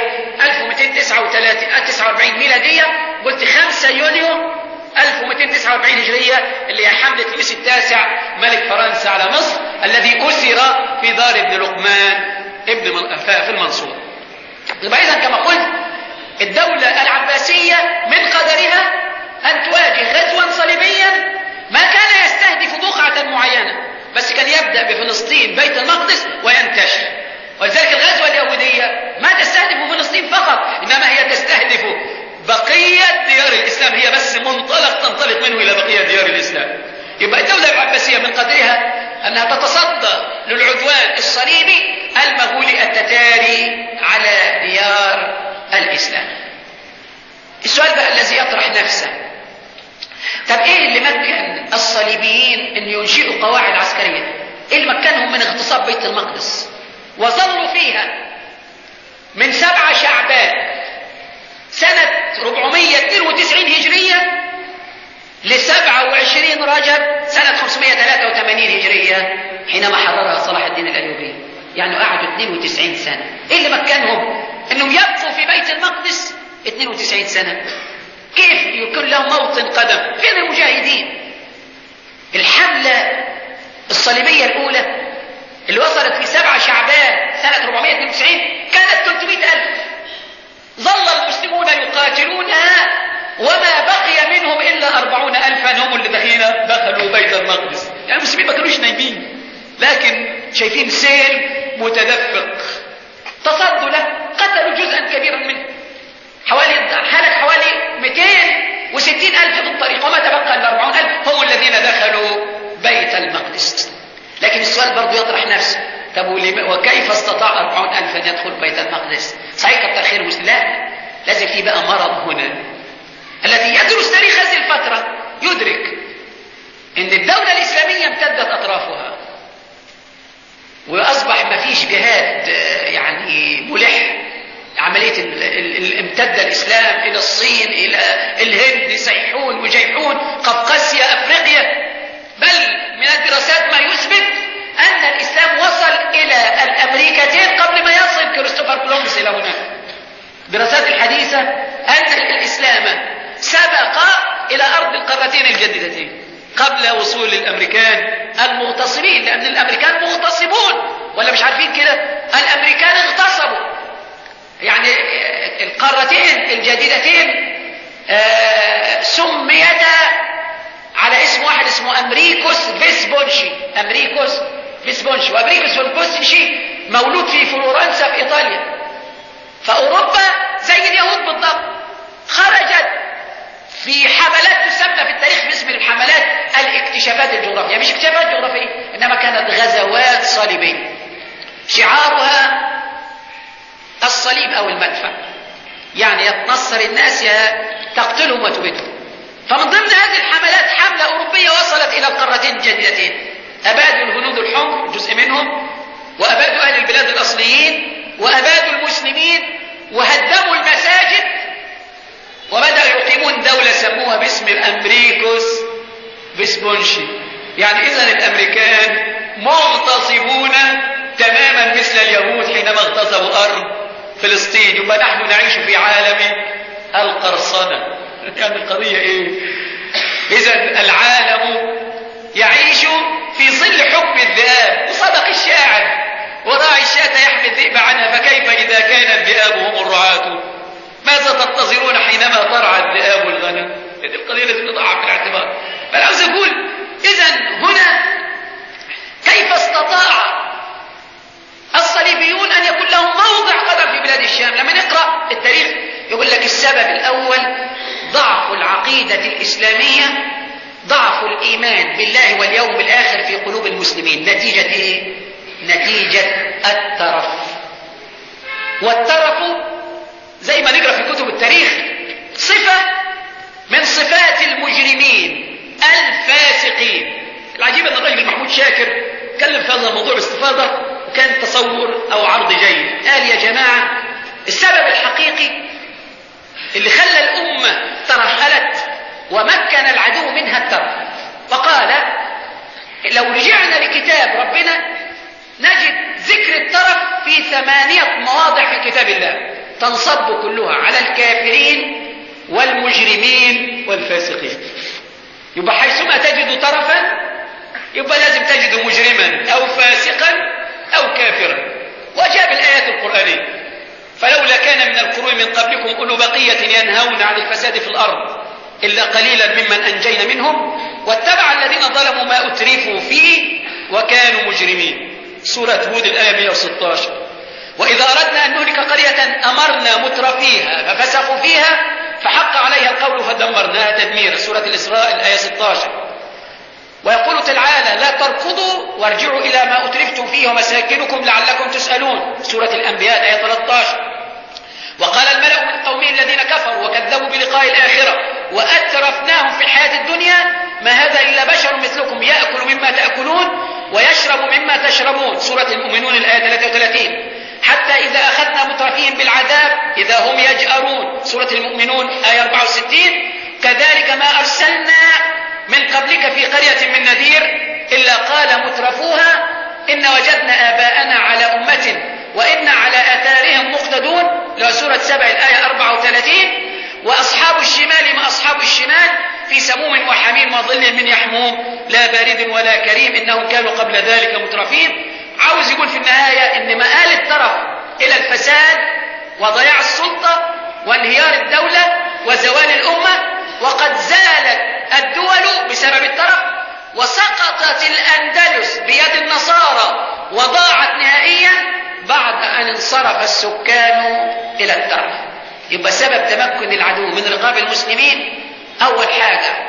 1249 ميلادية، قلت 5 يونيو 1249 هجرية، اللي هي حملة لويس التاسع ملك فرنسا على مصر الذي أسر في دار ابن لقمان في المنصورة. يبقى إذن كما قلت الدولة العباسية من قدرها أن تواجه غزوا صليبيا ما كان يستهدف بقعة معينة، بس كان يبدأ بفلسطين بيت المقدس وينتشر. ولذلك الغزوة اليهودية ما تستهدف فلسطين فقط، إنما هي تستهدف بقية ديار الإسلام، هي بس منطلق تنطلق منه إلى بقية ديار الإسلام. يبقى الدولة العباسية من قدرها أنها تتصدى للعدوان الصليبي المغولي التتاري على ديار الإسلام. السؤال بقى الذي يطرح نفسه، طب إيه اللي مكن الصليبيين أن ينشئوا قواعد عسكرية؟ إيه اللي مكنهم من اغتصاب بيت المقدس وظلوا فيها من 7 شعبان سنة 492 هجرية ل 27 رجب سنة 583 هجرية حينما حررها صلاح الدين الأيوبي؟ يعني قعدوا 92 سنة. إيه اللي مكنهم أنهم يبقوا في بيت المقدس 92 سنة؟ كيف يكون لهم موطن قدم؟ فين المجاهدين؟ الحملة الصليبية الأولى اللي وصلت في 7 شعبان سنة 492 كانت 300,000. ظل المسلمون يقاتلونها وما بقي منهم إلا 40,000 هم اللي دخلوا بيت المقدس. يعني المسلمين ما كانوش نايمين، لكن شايفين سيل متدفق تصدوا له، قتلوا جزءا كبيرا منه، حوالي 260,000 في الطريق، وما تبقى إلا 40,000 هم الذين دخلوا بيت المقدس. لكن السؤال برضو يطرح نفسه، طب وكيف استطاع 40,000 أن يدخل بيت المقدس؟ صحيح كتر خير المسلم، لا، لازم في بقى مرض هنا. الذي يدرس تاريخ هذه الفترة يدرك أن الدولة الإسلامية امتدت أطرافها، وأصبح ما فيش جهاد يعني ملح. عملية امتد الإسلام إلى الصين، إلى الهند، سيحون وجيحون، قفقاسيا، أفريقيا. بل من الدراسات ما يثبت أن الإسلام وصل إلى الأمريكتين قبل ما يصل كريستوفر كولومبوس إلى هناك. الدراسات الحديثة أن الإسلام سبق إلى أرض القارتين الجديدتين قبل وصول الأمريكان المغتصبين، لأن الأمريكان مغتصبون، ولا مش عارفين كده؟ الأمريكان اغتصبوا. يعني القارتين الجديدتين سميتا على اسم واحد اسمه أمريكوس فيسبونشي. أمريكوس فيسبونشي، وأمريكوس فيسبونشي مولود في فلورنسا في إيطاليا. فأوروبا زي اليهود بالضبط خرجت في حملات تسمى في التاريخ باسم الحملات الاكتشافات الجغرافية، مش اكتشافات جغرافية إنما كانت غزوات صليبية شعارها الصليب أو المدفع، يعني يتنصر الناس يا تقتلهم وتبيدهم. فمن ضمن هذه الحملات حملة أوروبية وصلت إلى القارتين الجديدتين، أبادوا الهنود الحمر جزء منهم، وأبادوا أهل البلاد الأصليين، وأبادوا المسلمين، وهدموا المساجد، وبدأوا يقيمون دولة سموها باسم الأمريكوس فيسبونشي. يعني إذن الأمريكان مغتصبون تماما مثل اليهود حينما اغتصبوا أرض فلسطين. يبقى نحن نعيش في عالم القرصنة. يعني القضية إيه؟ إذن العالم يعيش في ظل حكم الذئاب. وصدق الشاعر: وراعي الشاة يحمي الذئب عنها، فكيف إذا كان الذئاب هم الرعاة؟ ماذا تنتظرون حينما ترعى الذئاب الغنم؟ هذه القضية لازم نضعها في الاعتبار. بل عاوز أقول إذن هنا كيف استطاع الصليبيون أن يكون لهم موضع قدم في بلاد الشام؟ لما نقرأ التاريخ يقول لك السبب الأول ضعف العقيدة الإسلامية، ضعف الإيمان بالله واليوم الآخر في قلوب المسلمين. نتيجة إيه؟ نتيجة الترف. والترف زي ما نقرأ في كتب التاريخ صفة من صفات المجرمين الفاسقين. العجيب أن الرجل محمود شاكر تكلم في هذا الموضوع باستفاضة وكان تصور أو عرض جيد. قال يا جماعة السبب الحقيقي اللي خلى الأمة ترهلت ومكن العدو منها الترف، فقال لو رجعنا لكتاب ربنا نجد ذكر الترف في 8 مواضع في كتاب الله تنصب كلها على الكافرين والمجرمين والفاسقين. يبقى حيثما تجد ترفا يبقى لازم تجد مجرما أو فاسقا أو كافرا. وجاء بالآيات القرآنية فلولا كان من القرون من قبلكم أولو بقية ينهون عن الفساد في الأرض إلا قليلا ممن أنجينا منهم واتبع الذين ظلموا ما أترفوا فيه وكانوا مجرمين. سورة هود الآية 116. وإذا أردنا أن نهلك قرية أمرنا مترفيها ففسقوا فيها فحق عليها القول فدمرناها تدميرا. سورة الإسراء الآية 16. ويقول تعالى لا تركضوا وارجعوا إلى ما أترفتم فيه ومساكنكم لعلكم تسألون. سورة الأنبياء الآية 13. وقال الملأ من قومه الذين كفروا وكذبوا بلقاء الآخرة وأترفناهم في الحياة الدنيا ما هذا إلا بشر مثلكم يأكل مما تأكلون ويشرب مما تشربون. سورة المؤمنون الآية 33. حتى إذا أخذنا مترفيهم بالعذاب إذا هم يجأرون. سورة المؤمنون آية 64. كذلك ما أرسلنا من قبلك في قرية من نذير إلا قال مترفوها إن وجدنا آباءنا على أمة وإن على آثارهم مقتدون. سورة 7 الآية 34. وأصحاب الشمال ما أصحاب الشمال في سموم وحميم وظل من يحموم لا بارد ولا كريم إنهم كانوا قبل ذلك مترفين. عاوز يقول في النهاية إن مآل الترف إلى الفساد وضياع السلطة وانهيار الدولة وزوال الأمة، وقد زالت الدول بسبب الترف وسقطت الأندلس بيد النصارى وضاعت نهائيا بعد أن انصرف السكان إلى الترف. يبقى سبب تمكن العدو من رقاب المسلمين أول حاجة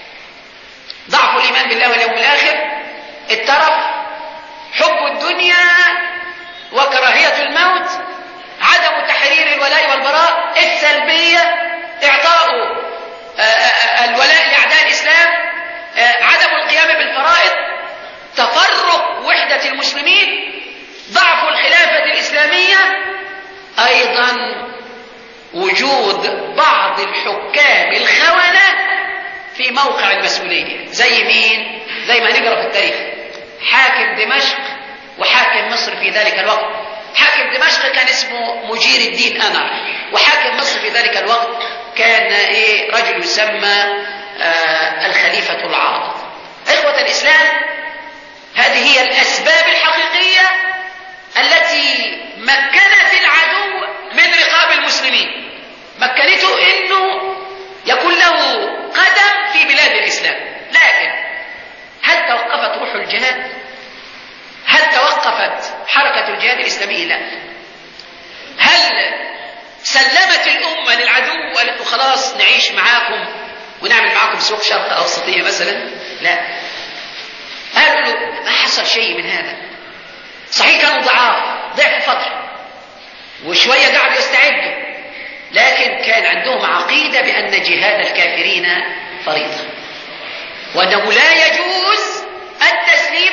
ضعف الإيمان بالله واليوم الآخر، الترف، حب الدنيا وكراهية الموت، عدم تحرير الولاء والبراء، السلبية، إعطاء الولاء لأعداء الإسلام، عدم القيام بالفرائض، تفرق وحدة المسلمين، ضعف الخلافة الإسلامية، أيضا وجود بعض الحكام الخونة في موقع المسؤولية. زي مين؟ زي ما نقرأ في التاريخ حاكم دمشق وحاكم مصر في ذلك الوقت. حاكم دمشق كان اسمه مجير الدين أنر، وحاكم مصر في ذلك الوقت كان رجل يسمى الخليفة العاضد. إخوة الإسلام، هذه هي الأسباب الحقيقية التي مكنت العدو من رقاب المسلمين، مكنته إنه يكون له قدم في بلاد الإسلام. لكن هل توقفت روح الجهاد؟ هل توقفت حركة الجهاد الإسلامي؟ لا. هل سلمت الأمة للعدو وقالت خلاص نعيش معاكم ونعمل معاكم سوق شرق أوسطية مثلا؟ لا. قالوا له ما حصل شيء من هذا. صحيح كانوا ضعف فترة وشوية قعدوا يستعدوا، لكن كان عندهم عقيدة بأن جهاد الكافرين فريضة وأنه لا يجوز التسليم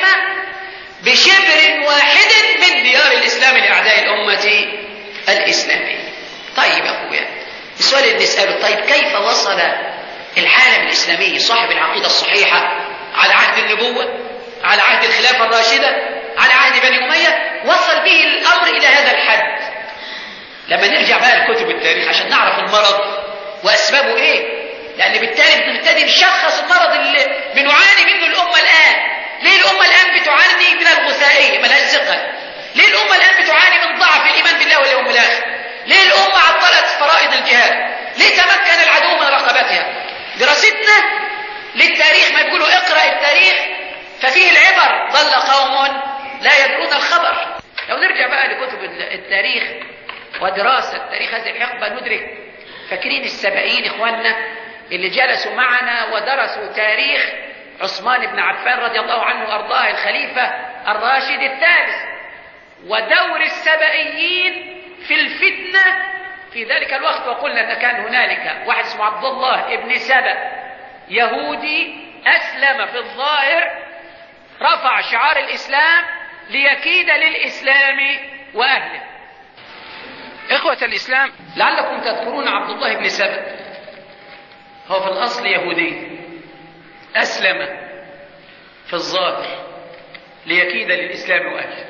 بشبر واحد من ديار الإسلام لأعداء الأمة الإسلامية. طيب يا أخويا، السؤال اللي نسأله طيب كيف وصل العالم الإسلامي صاحب العقيدة الصحيحة على عهد النبوة، على عهد الخلافة الراشدة، على عهد بني أمية، وصل به الأمر إلى هذا الحد؟ لما نرجع بقى لكتب التاريخ عشان نعرف المرض وأسبابه إيه، لأن بالتالي بنبتدي نشخص المرض اللي بنعاني منه الأمة الآن. ليه الأمة الآن بتعاني من الغثائية ملهاش ثقة؟ ليه الأمة الآن بتعاني من ضعف الإيمان بالله واليوم الآخر؟ ليه الأمة عطلت فرائض الجهاد؟ ليه تمكن العدو من رقبتها؟ دراستنا للتاريخ ما بيقولوا اقرأ التاريخ ففيه العبر، ضل قوم لا يدرون الخبر. لو نرجع بقى لكتب التاريخ ودراسة تاريخ هذه الحقبة ندرك، فاكرين السبعين إخواننا اللي جلسوا معنا ودرسوا تاريخ عثمان بن عفان رضي الله عنه وأرضاه الخليفة الراشد الثالث، ودور السبئيين في الفتنة في ذلك الوقت. وقلنا أن كان هنالك واحد اسمه عبد الله ابن سبأ يهودي أسلم في الظاهر، رفع شعار الإسلام ليكيد للإسلام وأهله. إخوة الإسلام، لعلكم تذكرون عبد الله بن سبأ، هو في الأصل يهودي أسلم في الظاهر ليكيد للإسلام وأهله.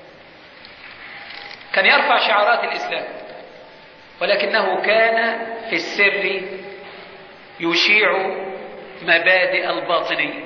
كان يرفع شعارات الإسلام، ولكنه كان في السر يشيع مبادئ الباطنية.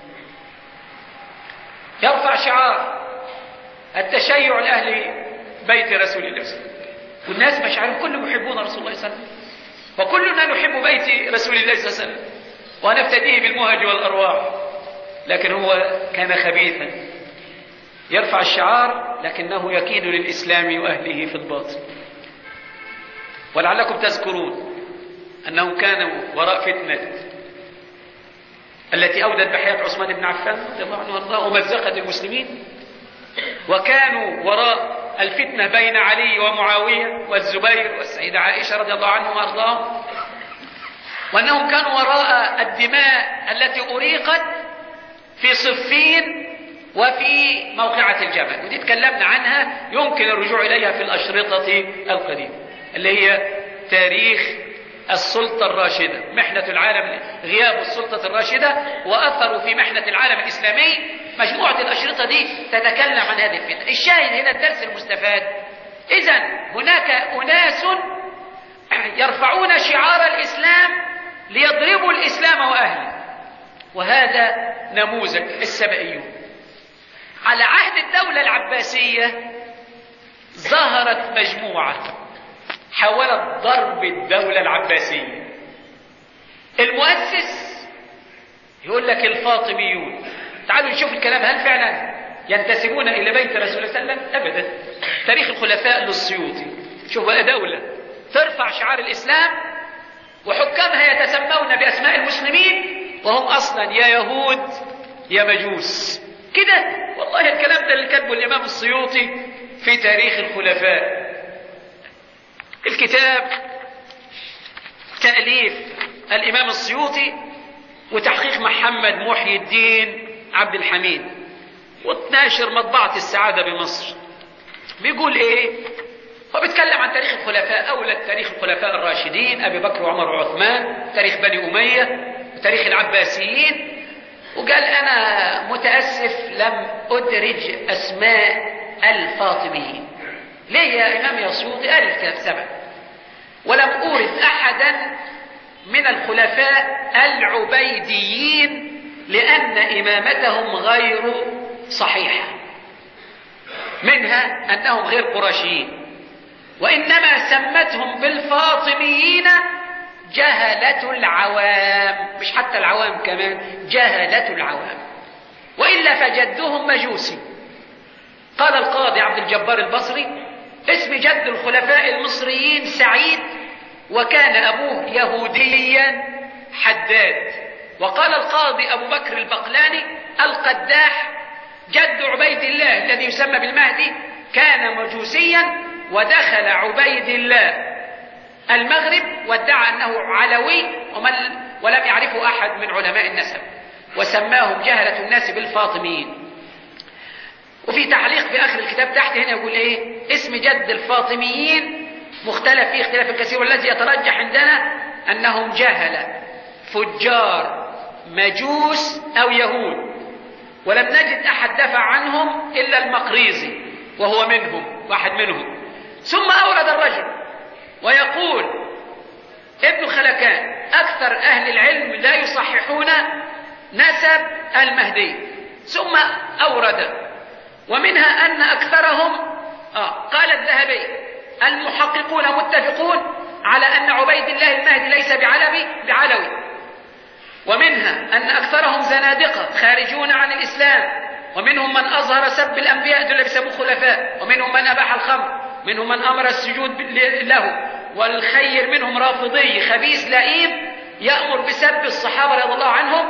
يرفع شعار التشيع لأهل بيت رسول الله صلى الله عليه وسلم، والناس مشاعرهم كلهم يحبون رسول الله صلى الله عليه وسلم، وكلنا نحب بيت رسول الله صلى الله عليه وسلم ونفتديه بالمهج والأرواح. لكن هو كان خبيثا يرفع الشعار لكنه يكيد للإسلام وأهله في الباطن. ولعلكم تذكرون أنهم كانوا وراء فتنة التي أودت بحياة عثمان بن عفان رضي الله عنه وارضاه ومزقت المسلمين، وكانوا وراء الفتنة بين علي ومعاوية والزبير والسيدة عائشة رضي الله عنهم وارضاهم، وأنهم كانوا وراء الدماء التي أريقت في صفين وفي موقعة الجبل، ودي تكلمنا عنها يمكن الرجوع إليها في الأشرطة القديمة اللي هي تاريخ السلطة الراشدة، محنة العالم، غياب السلطة الراشدة وأثروا في محنة العالم الإسلامي. مجموعة الأشرطة دي تتكلم عن هذه الفتنة. الشاهد هنا الدرس المستفاد، إذن هناك أناس يرفعون شعار الإسلام ليضربوا الإسلام وأهله، وهذا نموذج السبئيون. على عهد الدولة العباسية ظهرت مجموعة حاولت ضرب الدولة العباسية. المؤسس يقول لك الفاطميون. تعالوا نشوف الكلام، هل فعلا ينتسبون إلى بيت رسول الله صلى الله عليه وسلم؟ أبدا. تاريخ الخلفاء للسيوطي. شوف بقى دولة ترفع شعار الإسلام وحكامها يتسمون بأسماء المسلمين وهم أصلا يا يهود يا مجوس كده. والله الكلام ده اللي كتبه الإمام السيوطي في تاريخ الخلفاء. الكتاب تأليف الإمام السيوطي وتحقيق محمد محي الدين عبد الحميد، وتناشر مطبعة السعادة بمصر. بيقول إيه؟ هو بيتكلم عن تاريخ الخلفاء، أولى تاريخ الخلفاء الراشدين أبي بكر وعمر وعثمان، تاريخ بني أمية، وتاريخ العباسيين. وقال أنا متأسف لم أدرج أسماء الفاطميين. ليه يا إمام يا سيوطي؟ قال الكتاب سبع، ولم أورد أحدا من الخلفاء العبيديين لأن إمامتهم غير صحيحة، منها أنهم غير قرشيين، وإنما سمتهم بالفاطميين جهلة العوام، مش حتى العوام كمان، جهلة العوام، وإلا فجدهم مجوسي. قال القاضي عبد الجبار البصري اسم جد الخلفاء المصريين سعيد، وكان أبوه يهوديا حداد. وقال القاضي أبو بكر البقلاني القداح جد عبيد الله الذي يسمى بالمهدي كان مجوسيا، ودخل عبيد الله المغرب وادعى أنه علوي ولم يعرفه أحد من علماء النسب، وسماهم جهلة الناس بالفاطميين. وفي تعليق في آخر الكتاب تحت هنا يقول إيه؟ اسم جد الفاطميين مختلف فيه اختلاف كثير، والذي يترجح عندنا أنهم جهلة فجار مجوس أو يهود، ولم نجد أحد دفع عنهم إلا المقريزي وهو منهم، واحد منهم. ثم أورد الرجل ويقول ابن خلكان أكثر أهل العلم لا يصححون نسب المهدي. ثم أورد ومنها أن أكثرهم قال الذهبي المحققون متفقون على أن عبيد الله المهدي ليس بعلوي، ومنها أن أكثرهم زنادقة خارجون عن الإسلام، ومنهم من أظهر سب الأنبياء دول اللي بيسموه خلفاء، ومنهم من أباح الخمر، منهم من أمر السجود له، والخير منهم رافضي خبيث لئيم يأمر بسب الصحابة رضي الله عنهم،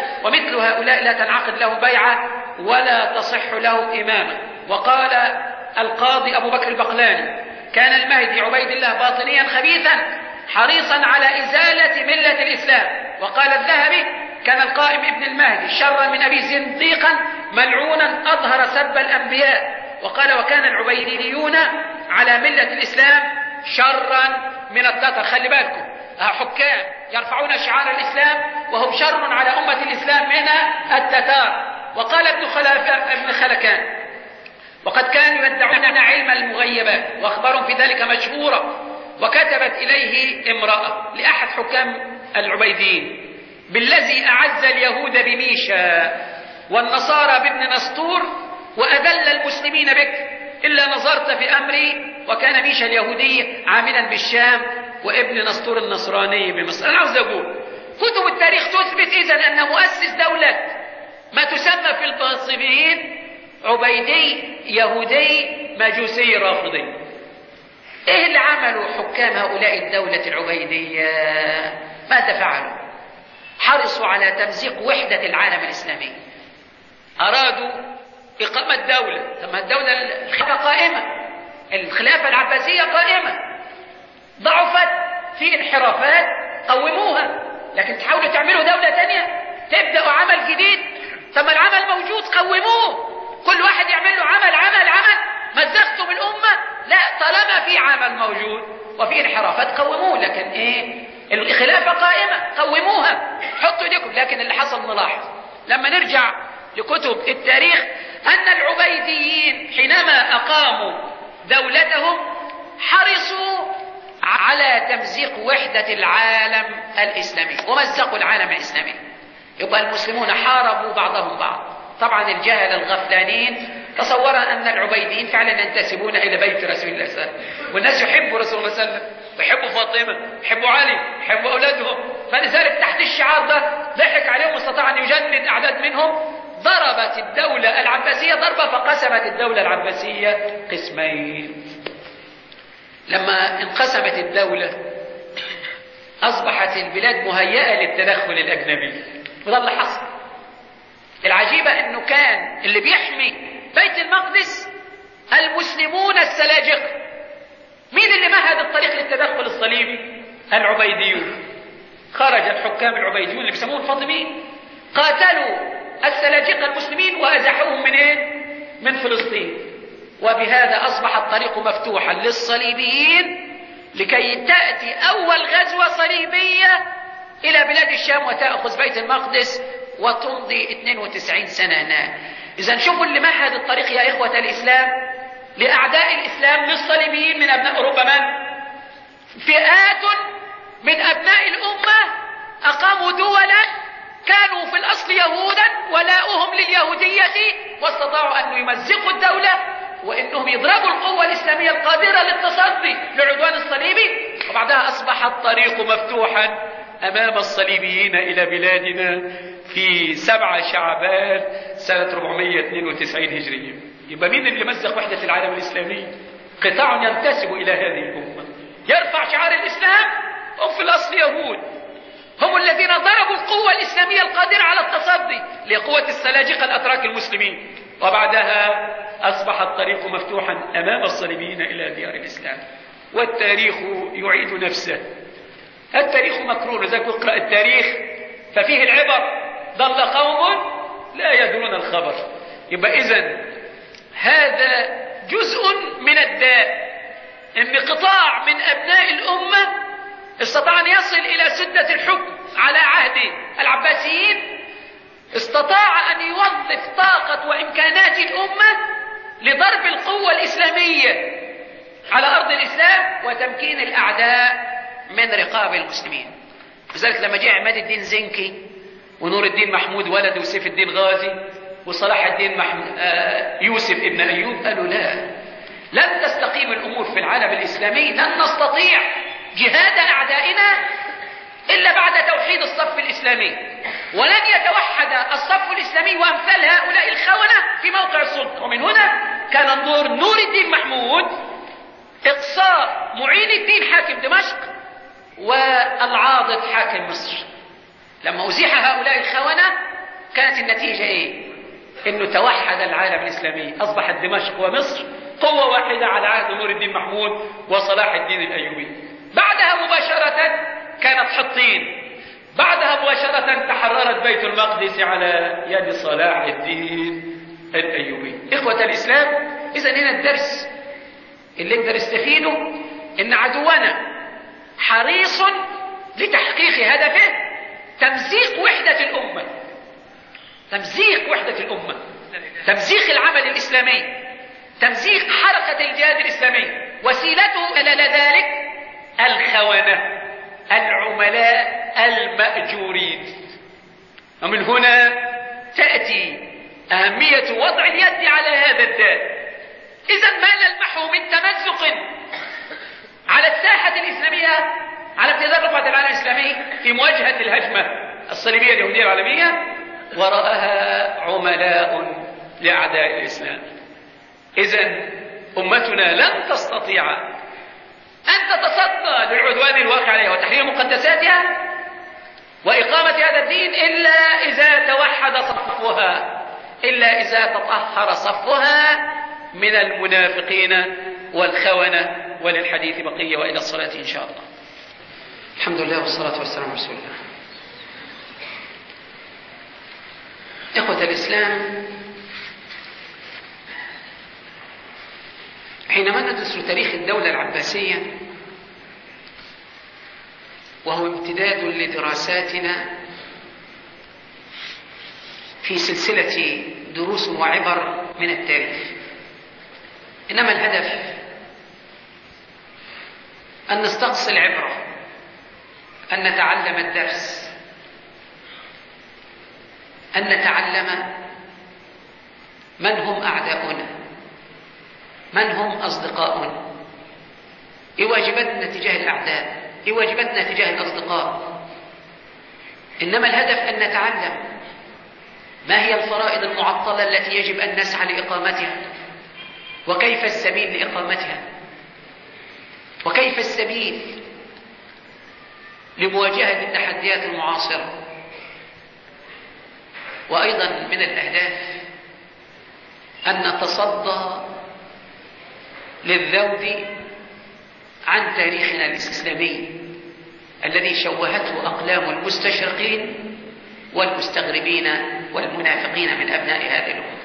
ومثل هؤلاء لا تنعقد لهم بيعة ولا تصح لهم إمامة. وقال القاضي أبو بكر البقلاني: كان المهدي عبيد الله باطنيا خبيثا حريصا على إزالة ملة الإسلام. وقال الذهبي: كان القائم ابن المهدي شرا من أبي زنديقا ملعونا أظهر سب الأنبياء. وقال: وكان العبيديون على ملة الإسلام شرا من التتر. خلي بالكم، حكام يرفعون شعار الإسلام وهم شر على أمة الإسلام من التتار. وقال ابن خلكان: وقد كانوا يدعون علم المغيبات وأخبارهم في ذلك مشهورة. وكتبت إليه امرأة لأحد حكام العبيديين: بالذي أعز اليهود بميشا والنصارى بابن نسطور وأذل المسلمين بك إلا نظرت في أمري. وكان ميشا اليهودي عاملا بالشام وابن نسطور النصراني بمصر. أنا عاوز أقول كتب التاريخ تثبت إذن أن مؤسس دولة ما تسمى في الفلسطينيين عبيدي يهودي مجوسي رافضي. إيه اللي عملوا حكام هؤلاء الدولة العبيدية؟ ماذا فعلوا؟ حرصوا على تمزيق وحدة العالم الإسلامي. أرادوا إقامة دولة. ثم الدولة الخلافة قائمة، الخلافة العباسية قائمة، ضعفت في انحرافات، قوموها. لكن تحاولوا تعملوا دولة تانية، تبدأوا عمل جديد. ثم العمل موجود، قوموه. كل واحد يعمل له عمل. مزقتم الأمة؟ لا، طالما في عمل موجود وفي انحرافات قوموه. لكن إيه؟ الخلافة قائمة، قوموها، حطوا ايديكم. لكن اللي حصل نلاحظ لما نرجع لكتب التاريخ أن العبيديين حينما أقاموا دولتهم حرصوا على تمزيق وحدة العالم الإسلامي ومزقوا العالم الإسلامي. يبقى المسلمون حاربوا بعضهم بعض. طبعا الجهل الغفلانين تصور أن العبيديين فعلا ينتسبون إلى بيت رسول الله صلى الله عليه وسلم، والناس يحبوا رسول الله صلى الله عليه وسلم، يحبوا فاطمة، يحبوا علي، يحبوا أولادهم. فلذلك تحت الشعار ده ضحك عليهم واستطاع أن يجند أعداد منهم. ضربت الدولة العباسية ضربة فقسمت الدولة العباسية قسمين. لما انقسمت الدولة أصبحت البلاد مهيئة للتدخل الأجنبي، وده اللي حصل. العجيبة أنه كان اللي بيحمي بيت المقدس المسلمون السلاجقة. مين اللي مهد الطريق للتدخل الصليبي؟ العبيديون. خرج الحكام العبيديون اللي بيسموهم الفاطميين، قاتلوا السلاجقة المسلمين وأزحوهم من إيه؟ من فلسطين. وبهذا أصبح الطريق مفتوحا للصليبيين لكي تأتي أول غزوة صليبية إلى بلاد الشام وتأخذ بيت المقدس وتمضي 92 سنة هناك. إذن شوفوا اللي مهد الطريق يا إخوة الإسلام لأعداء الإسلام للصليبيين من أبناء أوروبا. من؟ فئات من أبناء الأمة أقاموا دولا كانوا في الأصل يهودا ولاؤهم لليهودية، واستطاعوا أن يمزقوا الدولة وإنهم يضربوا القوة الإسلامية القادرة للتصدي للعدوان الصليبي. وبعدها أصبح الطريق مفتوحا أمام الصليبيين إلى بلادنا في 7 شعبان سنة 492 هجرية. يبقى مين اللي مزق وحدة العالم الإسلامي؟ قطاع ينتسب إلى هذه الأمة يرفع شعار الإسلام، هم في الأصل يهود، هم الذين ضربوا القوة الإسلامية القادرة على التصدي لقوة السلاجقة الأتراك المسلمين. وبعدها أصبح الطريق مفتوحا أمام الصليبيين إلى ديار الإسلام. والتاريخ يعيد نفسه. التاريخ مكرون، إذا اقرأ التاريخ ففيه العبر. ضل قوم لا يدرون الخبر. يبقى إذن هذا جزء من الداء، إن قطاع من أبناء الأمة استطاع أن يصل إلى سدة الحكم على عهد العباسيين، استطاع أن يوظف طاقة وإمكانات الأمة لضرب القوة الإسلامية على أرض الإسلام وتمكين الأعداء من رقاب المسلمين. لذلك لما جاء عماد الدين زنكي ونور الدين محمود ولد وسيف الدين غازي وصلاح الدين يوسف ابن أيوب قالوا لا، لن تستقيم الأمور في العالم الإسلامي، لن نستطيع جهاد أعدائنا إلا بعد توحيد الصف الإسلامي، ولن يتوحد الصف الإسلامي وأمثال هؤلاء الخونة في موقع السلطة. ومن هنا كان دور نور الدين محمود إقصاء معين الدين حاكم دمشق والعاضد حاكم مصر. لما أزيح هؤلاء الخونة كانت النتيجة إيه؟ إنه توحد العالم الإسلامي، أصبحت دمشق ومصر قوة واحدة على عهد نور الدين محمود وصلاح الدين الأيوبي. بعدها مباشرة كانت حطين، بعدها مباشرة تحررت بيت المقدس على يد صلاح الدين الأيوبي. إخوة الإسلام، إذن هنا الدرس اللي نقدر نستفيده إن عدونا حريص لتحقيق هدفه تمزيق وحدة الأمة، تمزيق وحدة الأمة، تمزيق العمل الإسلامي، تمزيق حركة الجهاد الإسلامي. وسيلته إلى ذلك الخونة، العملاء المأجورين. ومن هنا تأتي أهمية وضع اليد على هذا الداء. إذا ما نلمحه من تمزق على الساحة الإسلامية، على امتداد رقعة العالم الإسلامي في مواجهة الهجمة الصليبية اليهودية العالمية، وراءها عملاء لأعداء الإسلام. إذن أمتنا لن تستطيع أن تتصدى للعدوان الواقع عليها وتحرير مقدساتها وإقامة هذا الدين إلا إذا توحد صفها، إلا إذا تطهر صفها من المنافقين والخونة. وللحديث بقية، وإلى الصلاة إن شاء الله. الحمد لله والصلاة والسلام على رسول الله. إخوة الإسلام، حينما ندرس تاريخ الدولة العباسية وهو امتداد لدراساتنا في سلسلة دروس وعبر من التاريخ، إنما الهدف أن نستقصي العبرة، أن نتعلم الدرس، أن نتعلم من هم أعداؤنا، من هم أصدقاؤنا، إيه واجباتنا تجاه الأعداء، إيه واجباتنا تجاه الأصدقاء. إنما الهدف أن نتعلم ما هي الفرائض المعطلة التي يجب أن نسعى لإقامتها، وكيف السبيل لإقامتها، وكيف السبيل لمواجهة التحديات المعاصرة. وأيضا من الأهداف أن نتصدى للذود عن تاريخنا الإسلامي الذي شوهته أقلام المستشرقين والمستغربين والمنافقين من أبناء هذه الأمة.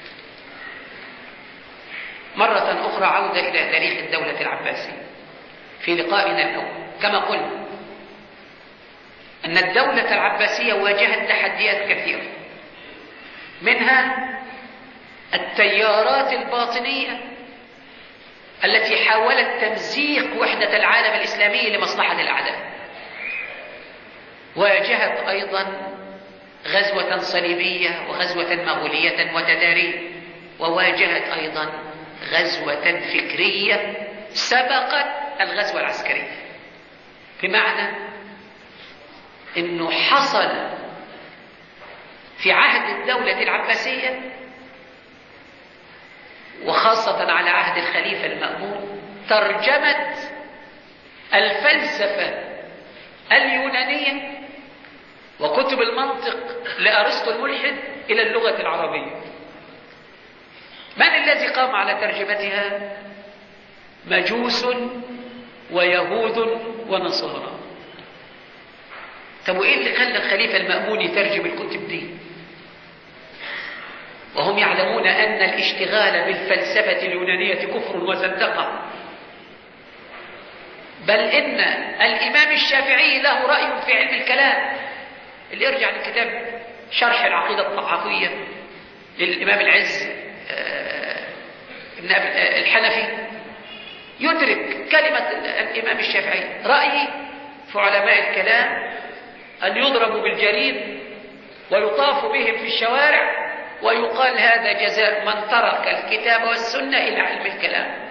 مرة أخرى عودة إلى تاريخ الدولة العباسية في لقائنا الأول. كما قلنا أن الدولة العباسية واجهت تحديات كثيرة، منها التيارات الباطنية التي حاولت تمزيق وحدة العالم الإسلامي لمصلحة الأعداء. واجهت أيضا غزوة صليبية وغزوة مغولية وتتارية، وواجهت أيضا غزوة فكرية سبقت الغزوة العسكرية، بمعنى أنه حصل في عهد الدولة العباسية وخاصة على عهد الخليفة المأمون ترجمة الفلسفة اليونانية وكتب المنطق لأرسطو الملحد إلى اللغة العربية. من الذي قام على ترجمتها؟ مجوس ويهود ونصارى. طب وإيه اللي خلى الخليفة المأمون يترجم الكتب دي وهم يعلمون أن الاشتغال بالفلسفة اليونانية كفر وزندقة؟ بل إن الإمام الشافعي له رأي في علم الكلام، اللي يرجع لكتاب شرح العقيدة الطحاوية للإمام العز ابن الحنفي يدرك كلمة الإمام الشافعي. رأيي في علماء الكلام أن يضربوا بالجريد ويطاف بهم في الشوارع ويقال هذا جزاء من ترك الكتاب والسنة إلى علم الكلام.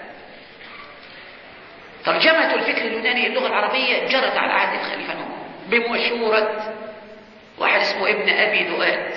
ترجمة الفكر اليوناني اللغة العربية جرت على عهد الخليفة المأمون بمشورة واحد اسمه ابن أبي دؤاد،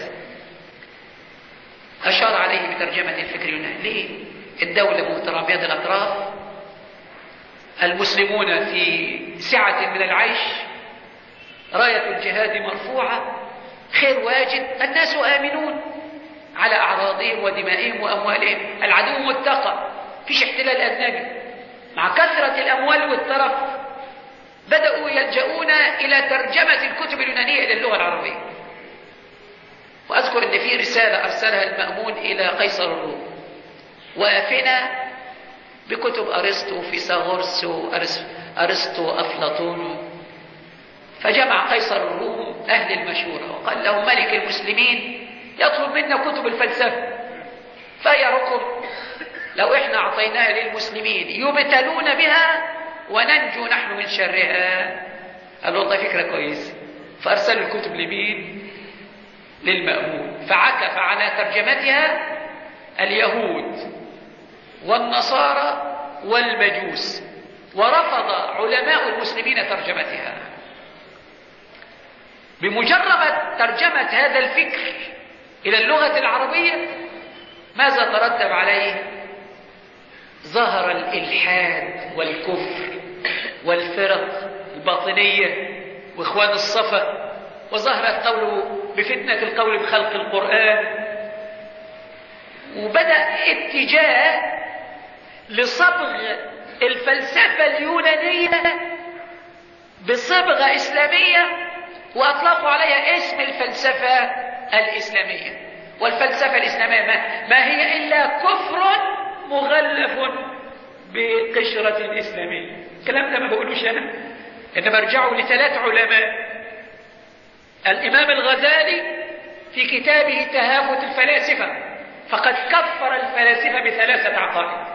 أشار عليه بترجمة الفكر اليوناني. ليه؟ الدولة مترامية الأطراف، المسلمون في سعة من العيش، راية الجهاد مرفوعة، خير واجد، الناس آمنون على أعراضهم ودمائهم وأموالهم، العدو متقى، فيش احتلال أجنبي، مع كثرة الأموال والترف بدأوا يلجؤون إلى ترجمة الكتب اليونانية إلى اللغة العربية. وأذكر أن في رسالة أرسلها المأمون إلى قيصر الروم وافنة بكتب أرسطو فيثاغورس وأرسطو أفلاطون. فجمع قيصر الروم أهل المشورة وقال لهم ملك المسلمين يطلب منا كتب الفلسفة، فهي ركب لو إحنا أعطيناها للمسلمين يبتلون بها وننجو نحن من شرها. قال والله فكرة كويسة. فأرسلوا الكتب لمين؟ للمأمون. فعكف على ترجمتها اليهود والنصارى والمجوس، ورفض علماء المسلمين ترجمتها. بمجرد ترجمة هذا الفكر إلى اللغة العربية ماذا ترتب عليه؟ ظهر الإلحاد والكفر والفرق الباطنية وإخوان الصفا، وظهر القول بفتنة القول بخلق القرآن، وبدأ اتجاه لصبغ الفلسفة اليونانية بصبغة إسلامية، وأطلقوا عليها اسم الفلسفة الإسلامية. والفلسفة الإسلامية ما هي إلا كفر مغلف بقشرة إسلامية. الكلام ده ما بقولوش أنا، إنما ارجعوا لثلاث علماء. الإمام الغزالي في كتابه تهافت الفلاسفة فقد كفر الفلاسفة بثلاثة عقائد.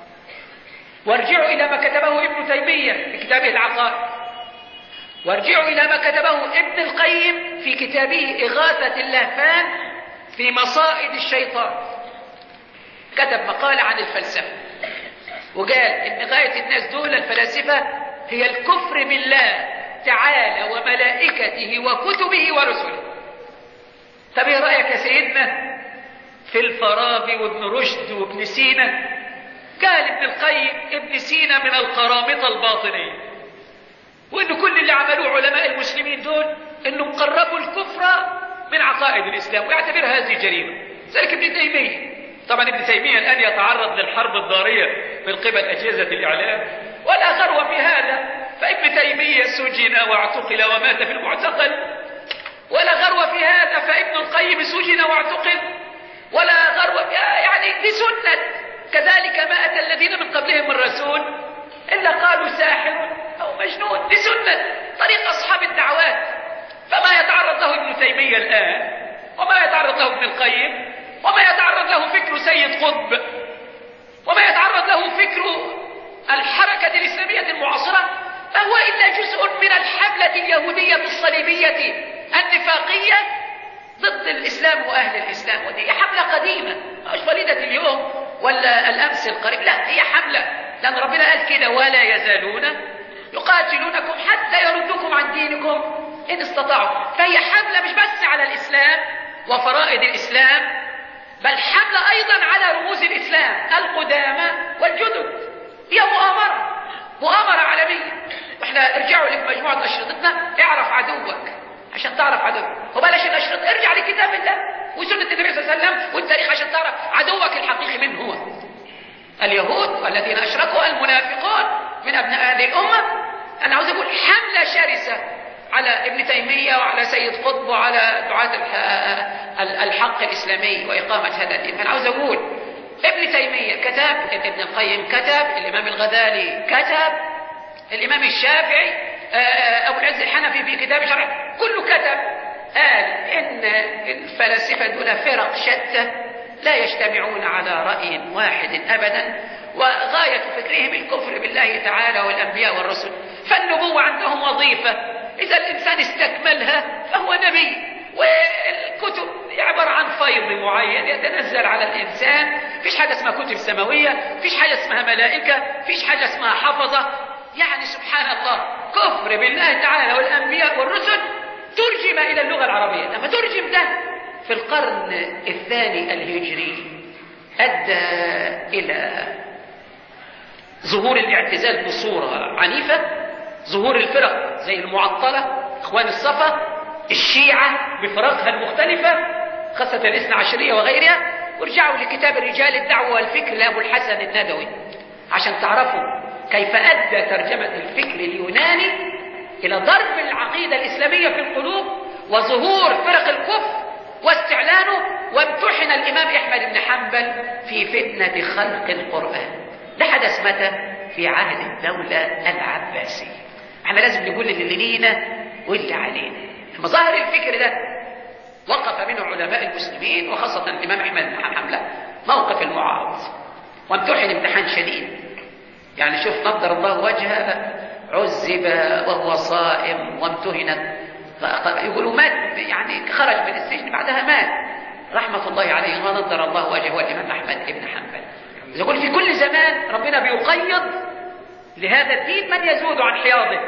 وارجعوا إلى ما كتبه ابن تيمية في كتابه العقائد. وارجعوا إلى ما كتبه ابن القيم في كتابه إغاثة اللهفان في مصائد الشيطان. كتب مقالة عن الفلسفة وقال إن غاية الناس دول الفلاسفة هي الكفر بالله تعالى وملائكته وكتبه ورسله. طب ايه رأيك يا سيدنا في الفارابي وابن رشد وابن سينا؟ قال ابن القيم ابن سينا من القرامطة الباطنية، وإن كل اللي عملوه علماء المسلمين دول إنهم قربوا الكفر من عقائد الإسلام ويعتبر هذه جريمة. ذلك ابن تيمية. طبعا ابن تيمية الآن يتعرض للحرب الضارية من قبل أجهزة الإعلام، ولا غرو في هذا، فابن تيمية سجن واعتقل ومات في المعتقل، ولا غرو في هذا، فابن القيم سجن واعتقل، ولا غرو في هذا. يعني دي سنة. كذلك ما أتى الذين من قبلهم الرسول إلا قالوا ساحر أو مجنون. دي سنة طريق أصحاب الدعوات. فما يتعرض له ابن تيمية الآن وما يتعرض له ابن القيم وما يتعرض له فكر سيد قطب وما يتعرض له فكر الحركة الإسلامية المعاصرة فهو إلا جزء من الحملة اليهودية الصليبية النفاقية ضد الإسلام وأهل الإسلام. ودي حملة قديمة مش وليدة اليوم ولا الأمس القريب، لا هي حملة، لأن ربنا قال كده ولا يزالون يقاتلونكم حتى يردوكم عن دينكم إن استطاعوا. فهي حملة مش بس على الإسلام وفرائض الإسلام، بل حملة أيضا على رموز الإسلام القدامى والجدد. هي مؤامرة عالمية. واحنا ارجعوا لمجموعة أشرطتنا اعرف عدوك عشان تعرف عدوك، وبلاش الأشرط، ارجع لكتاب الله وسنة النبي صلى الله عليه وسلم والتاريخ عشان تعرف عدوك الحقيقي من هو. اليهود والذين أشركوا المنافقون من أبناء هذه الأمة. أنا عاوز أقول حملة شرسة على ابن تيمية وعلى سيد قطب وعلى دعاة الحق الإسلامي وإقامة هذا الدين. أنا عاوز أقول ابن تيمية كتب، ابن القيم كتب، الإمام الغزالي كتب، الإمام الشافعي، أبو العز الحنفي في كتاب شرح كله كتب. قال إن الفلاسفة دول فرق شتى لا يجتمعون على رأي واحد أبدا، وغاية فكرهم الكفر بالله تعالى والأنبياء والرسل. فالنبوة عندهم وظيفة، إذا الإنسان استكملها فهو نبي. والكتب عبارة عن فيض معين يتنزل على الإنسان. فيش حاجة اسمها كتب سماوية، فيش حاجة اسمها ملائكة، فيش حاجة اسمها حفظة. يعني سبحان الله كفر بالله تعالى والأنبياء والرسل ترجم إلى اللغة العربية. لما ترجم ده في القرن الثاني الهجري أدى إلى ظهور الاعتزال بصورة عنيفة، ظهور الفرق زي المعطلة، إخوان الصفا، الشيعة بفرقها المختلفة خاصة الاثنى عشرية وغيرها. وارجعوا لكتاب الرجال الدعوة والفكر لأبو الحسن الندوي عشان تعرفوا كيف أدى ترجمة الفكر اليوناني إلى ضرب العقيدة الإسلامية في القلوب وظهور فرق الكفر واستعلانه. وامتحن الإمام أحمد بن حنبل في فتنة خلق القرآن. ده حدث متى؟ في عهد الدولة العباسية. احنا لازم نقول اللي لينا واللي علينا. مظاهر الفكر ده وقف منه علماء المسلمين وخاصة الإمام أحمد بن حنبل موقف المعارض، وامتحن امتحان شديد. يعني شوف، نضر الله وجهه، عذب وهو صائم وامتهن، يقولوا مات، يعني خرج من السجن بعدها مات رحمة الله عليه ونضر الله وجهه الإمام أحمد بن حنبل. يقول في كل زمان ربنا بيقيض لهذا الدين من يزود عن حياضه،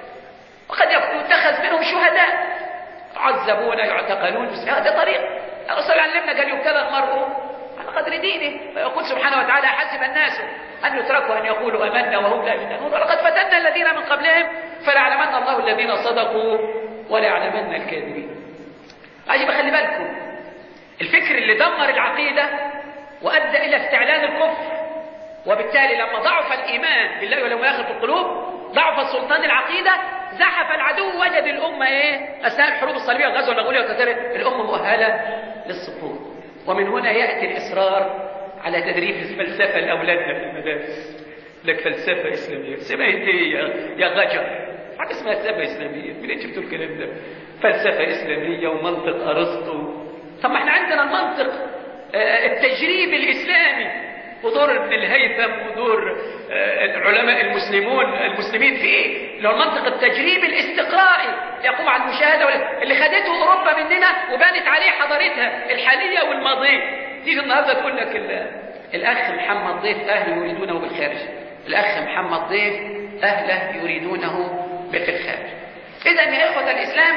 وقد يتخذ منهم شهداء يعذبون يعتقلون. هذا طريق الرسول علمنا، قال يبتلى المرء على قدر دينه. ويقول سبحانه وتعالى حسب الناس أن يتركوا أن يقولوا آمنا وهم لا يفتنون ولقد فتنا الذين من قبلهم فليعلمن الله الذين صدقوا وليعلمن الكاذبين. عجيب، خلي بالكم، الفكر اللي دمر العقيدة وأدى إلى استعلان الكفر، وبالتالي لما ضعف الإيمان بالله واليوم الآخر في القلوب، ضعف سلطان العقيدة، زحف العدو، وجد الأمة أثناء الحروب الصليبية والغزوة الأغولية والتتارية الأمة مؤهلة للسقوط. ومن هنا يأتي الإصرار على تدريس الفلسفة لأولادنا في المدارس. لك فلسفة إسلامية، اسمها إيه يا غجر؟ حاجة اسمها فلسفة إسلامية، منين جبتوا الكلام ده؟ فلسفة إسلامية ومنطق أرسطو. طب ما احنا عندنا المنطق التجريبي الإسلامي، ودور ابن الهيثم ودور العلماء المسلمين في ايه؟ اللي هو المنطق التجريبي الاستقرائي يقوم على المشاهده اللي خدته اوروبا مننا وبانت عليه حضارتها الحاليه والماضيه. تيجي النهارده تقول لك الاخ محمد ضيف اهله يريدونه بالخارج، الاخ محمد ضيف اهله يريدونه بالخارج. اذا يا اخوه الاسلام،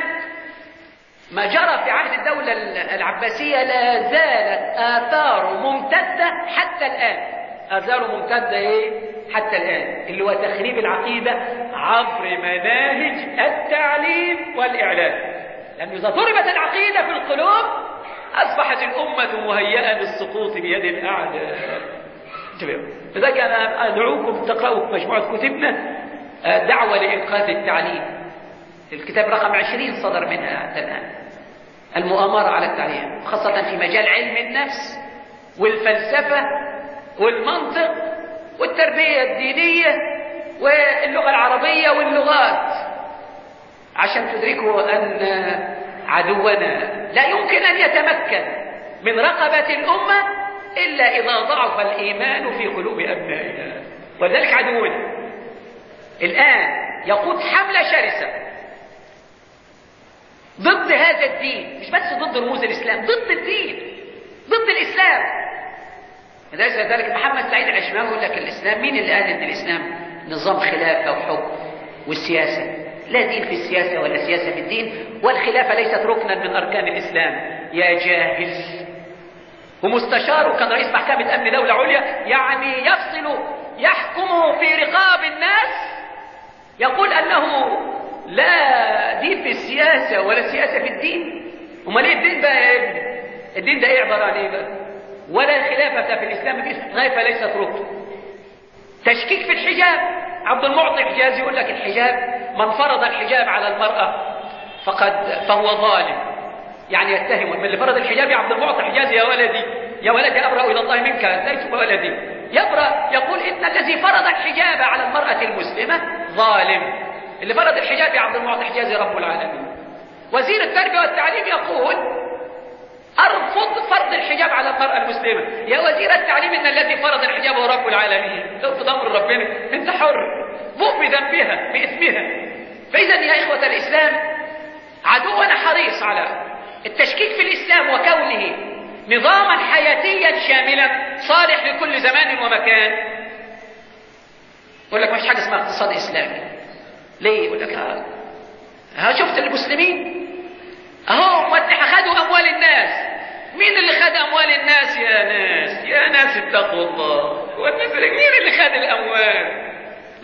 ما جرى في عهد الدولة العباسية لا زالت آثاره ممتدة حتى الآن. آثاره ممتدة حتى الآن، اللي هو تخريب العقيدة عبر مناهج التعليم والإعلام. لأنه إذا ضربت العقيدة في القلوب أصبحت الأمة مهيئة للسقوط بيد الأعداء. لذلك أنا أدعوكم تقرأوا مجموعة كتبنا دعوة لإنقاذ التعليم. الكتاب رقم 20 صدر منها حتى الآن، المؤامرة على التعليم، خاصة في مجال علم النفس والفلسفة والمنطق والتربية الدينية واللغة العربية واللغات، عشان تدركوا أن عدونا لا يمكن أن يتمكن من رقبة الأمة إلا إذا ضعف الإيمان في قلوب أبنائها. ولذلك عدونا الآن يقود حملة شرسة ضد هذا الدين، مش بس ضد رموز الإسلام، ضد الدين، ضد الإسلام. لذلك محمد سعيد العشماوي يقول لك الإسلام، مين اللي قال إن الإسلام نظام خلافة وحكم والسياسة؟ لا دين في السياسة ولا سياسة في الدين، والخلافة ليست ركنا من أركان الإسلام يا جاهل. ومستشاره كان رئيس محكمة أمن دولة عليا، يعني يحكم في رقاب الناس، يقول أنه لا دين في السياسة ولا سياسة في الدين. امال ايه الدين بقى يا ابني؟ الدين ده ايه عبارة عن ايه بقى؟ ولا خلافة في الإسلام، الخلافة ليست ركن. تشكيك في الحجاب، عبد المعطي حجازي يقول لك الحجاب، من فرض الحجاب على المرأة فهو ظالم. يعني يتهم من اللي فرض الحجاب يا عبد المعطي حجازي، يا ولدي أبرأ إلى الله منك ليس ولدي، يبرأ، يقول إن الذي فرض الحجاب على المرأة المسلمة ظالم. اللي فرض الحجاب يا عبد المعطي حجازي رب العالمين. وزير التربية والتعليم يقول أرفض فرض الحجاب على المرأة المسلمة. يا وزير التعليم، إن الذي فرض الحجاب هو رب العالمين. لو في ضمر ربنا أنت حر، بؤ بذنبها بإثمها. فإذا يا إخوة الإسلام، عدونا حريص على التشكيك في الإسلام وكونه نظاما حياتيا شاملا صالح لكل زمان ومكان. يقول لك مش حاجة اسمها اقتصاد إسلامي. ليه؟ يقول لك شفت المسلمين اهو خدوا اموال الناس. مين اللي خد اموال الناس يا ناس اتقوا الله. مين اللي خد الاموال؟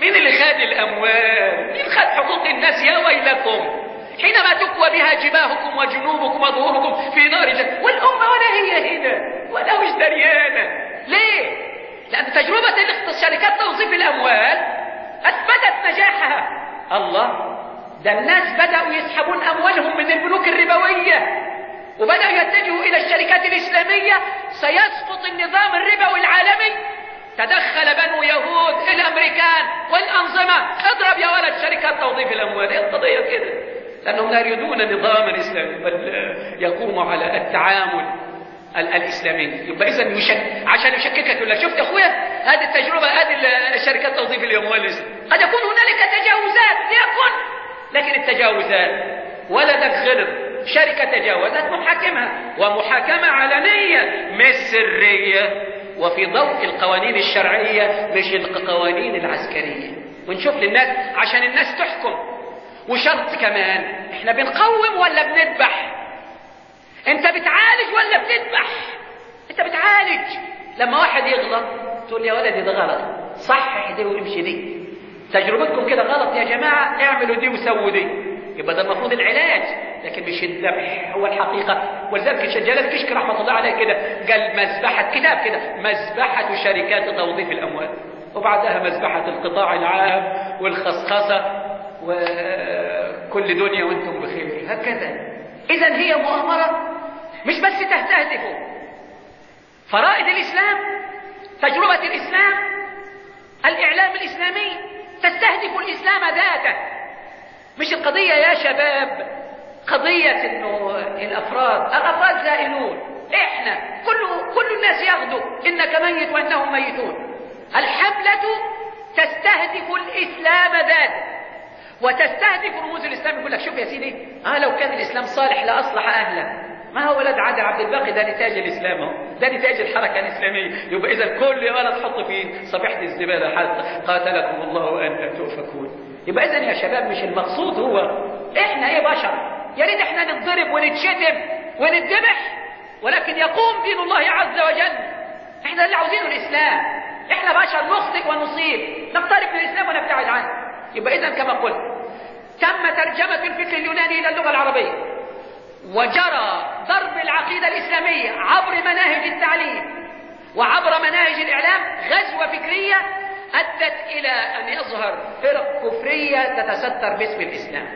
مين خد حقوق الناس؟ يا ويلكم حينما تكوى بها جباهكم وجنوبكم وظهوركم في نار جهنم، والامه ولا هي هنا ولا مش دريانه. ليه؟ لان تجربه شركات توظيف الأموال أثبتت نجاحها. الله، ده الناس بدأوا يسحبون أموالهم من البنوك الربوية وبدأوا يتجهوا إلى الشركات الإسلامية. سيسقط النظام الربوي العالمي. تدخل بنو يهود الأمريكان والأنظمة، اضرب يا ولد شركات توظيف الأموال. ايه القضية كده؟ لأنهم لا يريدون نظاما إسلامي بل يقوم على التعامل الإسلامي. يبقى إذا عشان يشككك يقول لك شفت يا أخويا هذه التجربة، هذه الشركات توظيف الأموال قد يكون هنالك تجاوزات ليكن، لكن التجاوزات ولدك غلط، شركة تجاوزت محاكمها، ومحاكمة علنية مش سرية وفي ضوء القوانين الشرعية مش القوانين العسكرية. ونشوف للناس عشان الناس تحكم. وشرط كمان، احنا بنقوم ولا بنذبح؟ انت بتعالج ولا بتذبح؟ انت بتعالج. لما واحد يغلط تقول لي يا ولدي ده غلط، صحح دي وامشي دي، تجربتكم كده غلط يا جماعة، اعملوا دي وسووا دي. يبقى ده المفروض العلاج، لكن مش الذبح هو الحقيقة. ولذلك الشجالات كشك رحمة الله عليه كده قال مذبحة، كتاب كده، مذبحة شركات توظيف الأموال، وبعدها مذبحة القطاع العام والخصخصة وكل دنيا وانتم بخير. هكذا. إذن هي مؤامرة مش بس تستهدف فرائض الإسلام، تجربة الإسلام، الإعلام الإسلامي، تستهدف الإسلام ذاته. مش القضية يا شباب قضية إنه الأفراد زائلون، إحنا كل الناس يغدو إنك ميت وإنهم ميتون. الحملة تستهدف الإسلام ذاته وتستهدف رموز الإسلام. يقول لك شوف يا سيدي، لو كان الإسلام صالح لأصلح أهله. ما هو ولد عادل عبد الباقي ده نتاج الإسلام، ده نتاج الحركة الإسلامية. يبقى إذا كل ولد حط فيه صبيحة الزبالة حتى قاتلكم الله أن تؤفكون. يبقى إذا يا شباب مش المقصود هو إحنا إيه بشر، يا ريت إحنا نتضرب ونتشتم ونتذبح، ولكن يقوم دين الله عز وجل. إحنا اللي عاوزينه الإسلام. إحنا بشر نخطئ ونصيب، نقترب من الإسلام ونبتعد عنه. يبقى إذا كما قلت تم ترجمة الفكر اليوناني إلى اللغة العربية، وجرى ضرب العقيدة الإسلامية عبر مناهج التعليم وعبر مناهج الإعلام غزوة فكرية أدت إلى أن يظهر فرق كفرية تتستر باسم الإسلام.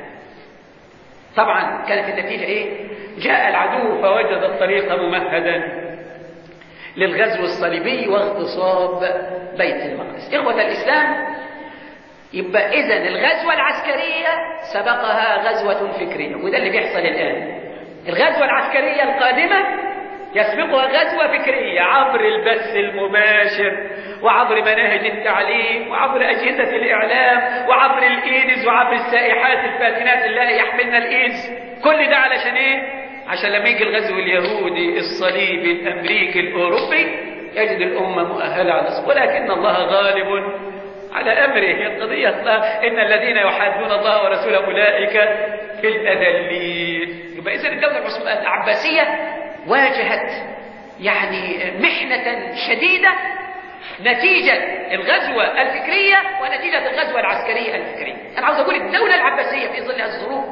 طبعا كانت النتيجة إيه؟ جاء العدو فوجد الطريق ممهدا للغزو الصليبي واغتصاب بيت المقدس. إخوة الإسلام، يبقى إذن الغزوة العسكرية سبقها غزوة فكرية، وده اللي بيحصل الآن. الغزوة العسكرية القادمة يسبقها غزوة فكرية عبر البث المباشر وعبر مناهج التعليم وعبر أجهزة الإعلام وعبر الإيدز وعبر السائحات الفاتنات اللائي يحملنا الإيدز. كل ده علشان إيه؟ عشان لما يجي الغزو اليهودي الصليبي الأمريكي الأوروبي يجد الأمة مؤهلة على الصبر، ولكن الله غالب على أمره. القضية إن الذين يحادون الله ورسوله أولئك في الأذلين. يبقى إذن الدولة العباسية واجهت يعني محنة شديدة نتيجة الغزوة الفكرية ونتيجة الغزوة العسكرية الفكرية. أنا عاوز أقول الدولة العباسية في ظل الظروف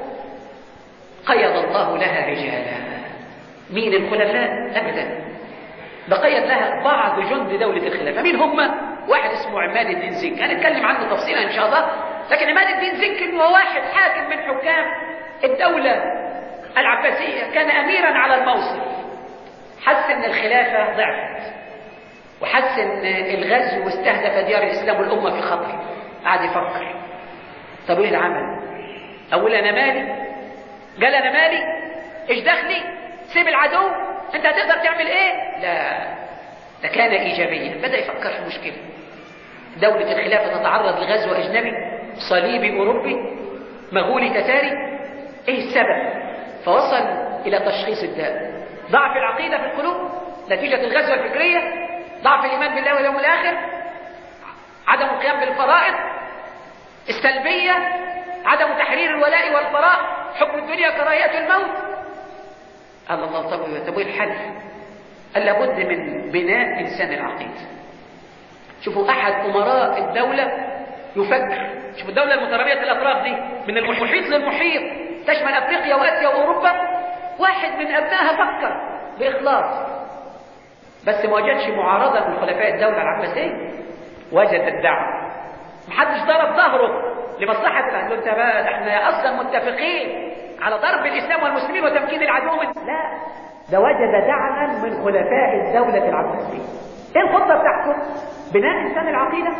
قيض الله لها رجالا. مين الخلفاء؟ أبدا، بقيت لها بعض جند دولة الخلافة. مين هم؟ واحد اسمه عماد الدين زنكي، هنتكلم عنه تفصيلا إن شاء الله. لكن عماد الدين زنكي هو واحد حاكم من حكام الدولة العباسية، كان أميرا على الموصل. حس إن الخلافة ضعفت وحس إن الغزو واستهدف ديار الإسلام والأمة في خطر. قعد يفكر، طب إيه العمل؟ أقول أنا مالي؟ قال أنا مالي؟ إيش دخلي؟ سيب العدو، أنت هتقدر تعمل إيه؟ لا، ده كان إيجابيا. بدأ يفكر في مشكلة. دولة الخلافة تتعرض لغزو أجنبي صليبي أوروبي مغولي تتاري، إيه السبب؟ فوصل إلى تشخيص الداء. ضعف العقيدة في القلوب نتيجة الغزوة الفكرية، ضعف الإيمان بالله واليوم الآخر، عدم القيام بالفرائض، السلبية، عدم تحرير الولاء والبراء، حب الدنيا كراهية الموت. قال الله طب ايه الحل؟ قال لابد من بناء إنسان العقيدة. شوفوا أحد أمراء الدولة يفكر. شوفوا الدولة المترابية الأطراف دي من المحيط للمحيط تشمل أفريقيا وآسيا وأوروبا، واحد من أبنائها فكر بإخلاص، بس ما وجدش معارضة من خلفاء الدولة العباسية. وجد الدعم، محدش ضرب ظهره لمصلحة له. انت بقى احنا اصلا متفقين على ضرب الاسلام والمسلمين وتمكين العدو من، لا، ده وجد دعما من خلفاء الدولة العباسية. ايه الخطة بتاعته؟ بناء انسان العقيدة.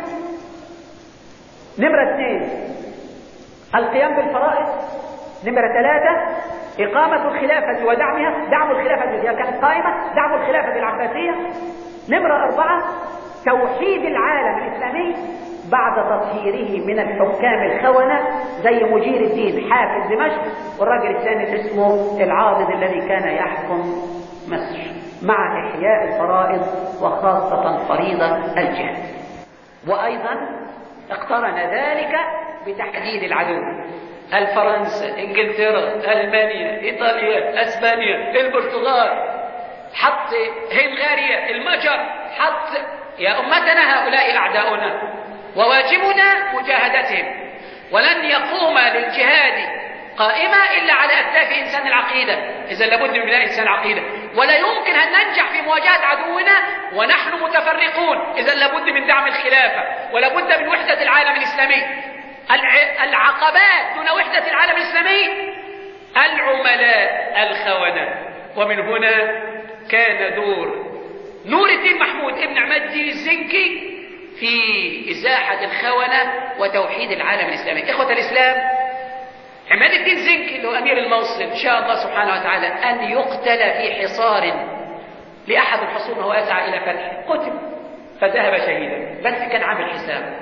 نمرة 2 القيام بالفرائض. نمرة 3 إقامة الخلافة ودعمها، دعم الخلافة التي كانت قائمة، دعم الخلافة العباسية. نمرة 4 توحيد العالم الإسلامي بعد تطهيره من الحكام الخونة زي مجير الدين حافظ دمشق، والراجل الثاني اسمه العاضد الذي كان يحكم مصر، مع إحياء الفرائض وخاصة فريضة الجهاد. وأيضا اقترن ذلك بتحديد العدو. الفرنسا، انجلترا، المانيا، ايطاليا، اسبانيا، البرتغال، حط هنغاريا، المجر، حط يا امتنا هؤلاء اعداؤنا وواجبنا مجاهدتهم، ولن يقوم للجهاد قائمة إلا على أكتاف إنسان العقيدة. إذا لابد من بناء إنسان العقيدة، ولا يمكن أن ننجح في مواجهة عدونا ونحن متفرقون. إذا لابد من دعم الخلافة، ولابد من وحدة العالم الإسلامي. العقبات دون وحدة العالم الإسلامي العملاء الخونة. ومن هنا كان دور نور الدين محمود ابن عماد الدين الزنكي في إزاحة الخونة وتوحيد العالم الإسلامي. إخوة الإسلام، عماد الدين زنكي اللي هو أمير الموصل إن شاء الله سبحانه وتعالى أن يقتل في حصار لأحد الحصون وهو يسعى إلى فتحه، قتل فذهب شهيدا. بس كان عامل حساب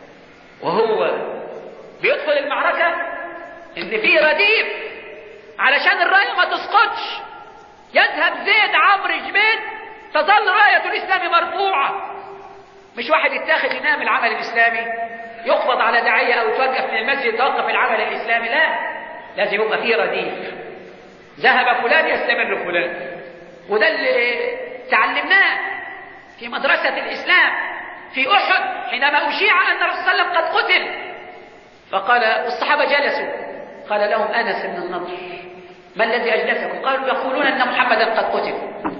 وهو بيدخل المعركة إن في رديف علشان الراية ما تسقطش. يذهب زيد عمرو جبيد تظل راية الإسلام مرفوعة. مش واحد يتاخد ينام العمل الإسلامي، يقبض على داعية أو يتوقف من المسجد يتوقف العمل الإسلامي، لا، لازم يبقى فيه رديف. ذهب فلان يستمر فلان. وده اللي تعلمناه في مدرسة الإسلام في أحد حينما أشيع أن الرسول صلى الله عليه وسلم قد قتل، فقال والصحابة جلسوا، قال لهم أنس بن النضر ما الذي أجلسكم؟ قالوا يقولون أن محمدا قد قتل.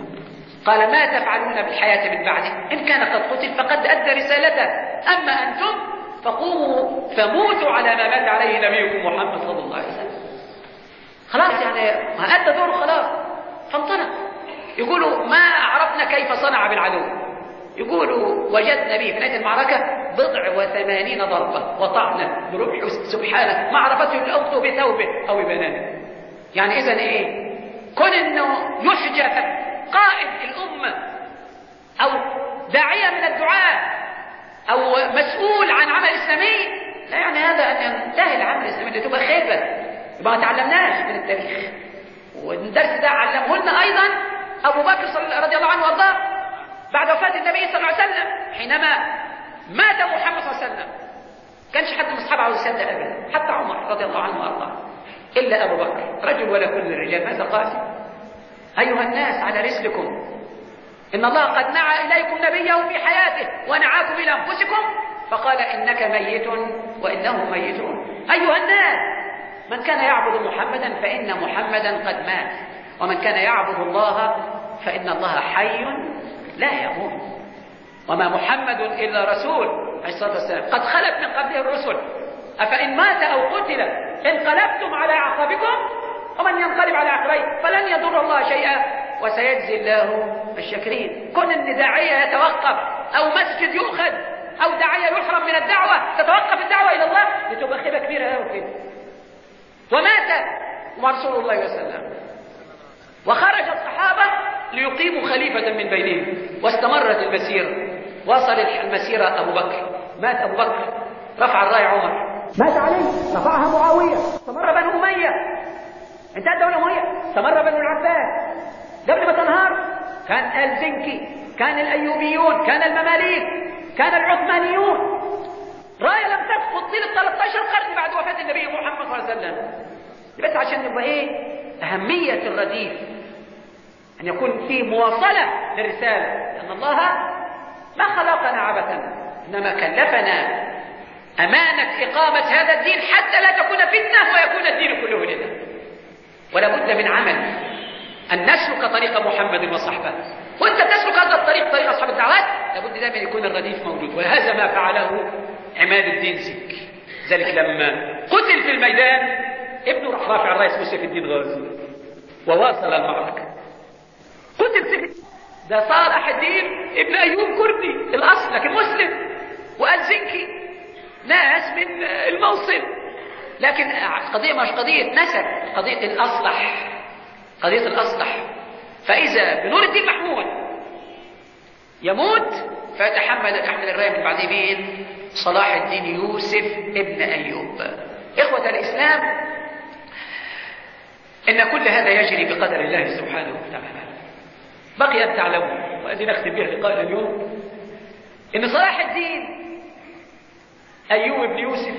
قال ما تفعلون بالحياة من بعده؟ إن كان قد قتل فقد أدى رسالته، أما أنتم فقوموا فموتوا على ما مات عليه نبيكم محمد صلى الله عليه وسلم. خلاص يعني أدى دوره خلاص، فانطلق. يقولوا ما عرفنا كيف صنع بالعدو. يقولوا وجدنا به في نهاية المعركة 89 ضربة وطعنة برمح سبحانه ما عرفته إلا أخته بثوبه أو ببنانه. يعني إذن إيه؟ كون إنه يحجب قائد الأمة أو داعية من الدعاة أو مسؤول عن عمل إسلامي، لا يعني هذا أن ينتهي العمل الإسلامي، اللي تبقى خيبة، يبقى ما تعلمناش من التاريخ. والدرس ده علمه لنا أيضا أبو بكر رضي الله عنه وارضاه بعد وفاة النبي صلى الله عليه وسلم. حينما مات محمد صلى الله عليه وسلم كانش حد من أصحابه عاوز يصدق أبدا، حتى عمر رضي الله عنه وارضاه، إلا أبو بكر رجل ولا كل الرجال. ماذا قال؟ أيها الناس على رسلكم، إن الله قد نعى إليكم نبيه في حياته ونعاكم إلى أنفسكم، فقال إنك ميت وإنهم ميتون. أيها الناس، من كان يعبد محمدا فإن محمدا قد مات، ومن كان يعبد الله فإن الله حي لا يموت، وما محمد إلا رسول عليه الصلاة والسلام قد خلت من قبله الرسل، أفإن مات أو قتل انقلبتم على أعقابكم، ومن ينقلب على عقبيه فلن يضر الله شيئا وسيجزي الله الشاكرين. كون ان داعية يتوقف او مسجد يؤخذ او داعية يحرم من الدعوة تتوقف الدعوة الى الله، لتبقى خيبة كبيرة قوي كده. ومات رسول الله صلى الله عليه وسلم وخرج الصحابة ليقيموا خليفة من بينهم، واستمرت المسيرة. وصل المسيرة أبو بكر، مات أبو بكر، رفع الراية عمر، مات عليه، رفعها معاوية، استمر بنو أمية، انتهت دولة أمية، استمر بنو العباس. قبل ما تنهار كان الزنكي، كان الأيوبيون، كان المماليك، كان العثمانيون. راية لم تسقط طيلة 13 قرن بعد وفاة النبي محمد صلى الله عليه وسلم. بس عشان نبقى ايه أهمية الرديف، أن يكون في مواصلة للرسالة، لأن الله ما خلقنا عبثا، إنما كلفنا أمانة إقامة هذا الدين حتى لا تكون فتنة ويكون الدين كله لله. ولا بد من عمل أن نسلك طريق محمد وصحبه. وأنت تسلك هذا الطريق، طريق أصحاب الدعوات، لابد دائما يكون الرديف موجود. وهذا ما فعله عماد الدين زكي. ذلك لما قتل في الميدان ابنه راح رافع الراية اسمه سيف الدين غازي وواصل المعركة. قتل سيف. ده صالح الدين ابن أيوب كردي الأصل لكن مسلم، وقال زنكي ناس من الموصل، لكن قضية مش قضية نسب، قضية الأصلح، قضية الأصلح. فإذا بنور الدين محمود يموت فيتحمل الراية من بعد مين؟ صلاح الدين يوسف ابن أيوب. إخوة الإسلام، إن كل هذا يجري بقدر الله سبحانه وتعالى. بقي أن تعلموا، وأدي نختم بها لقاء اليوم، إن صلاح الدين أيوب بن يوسف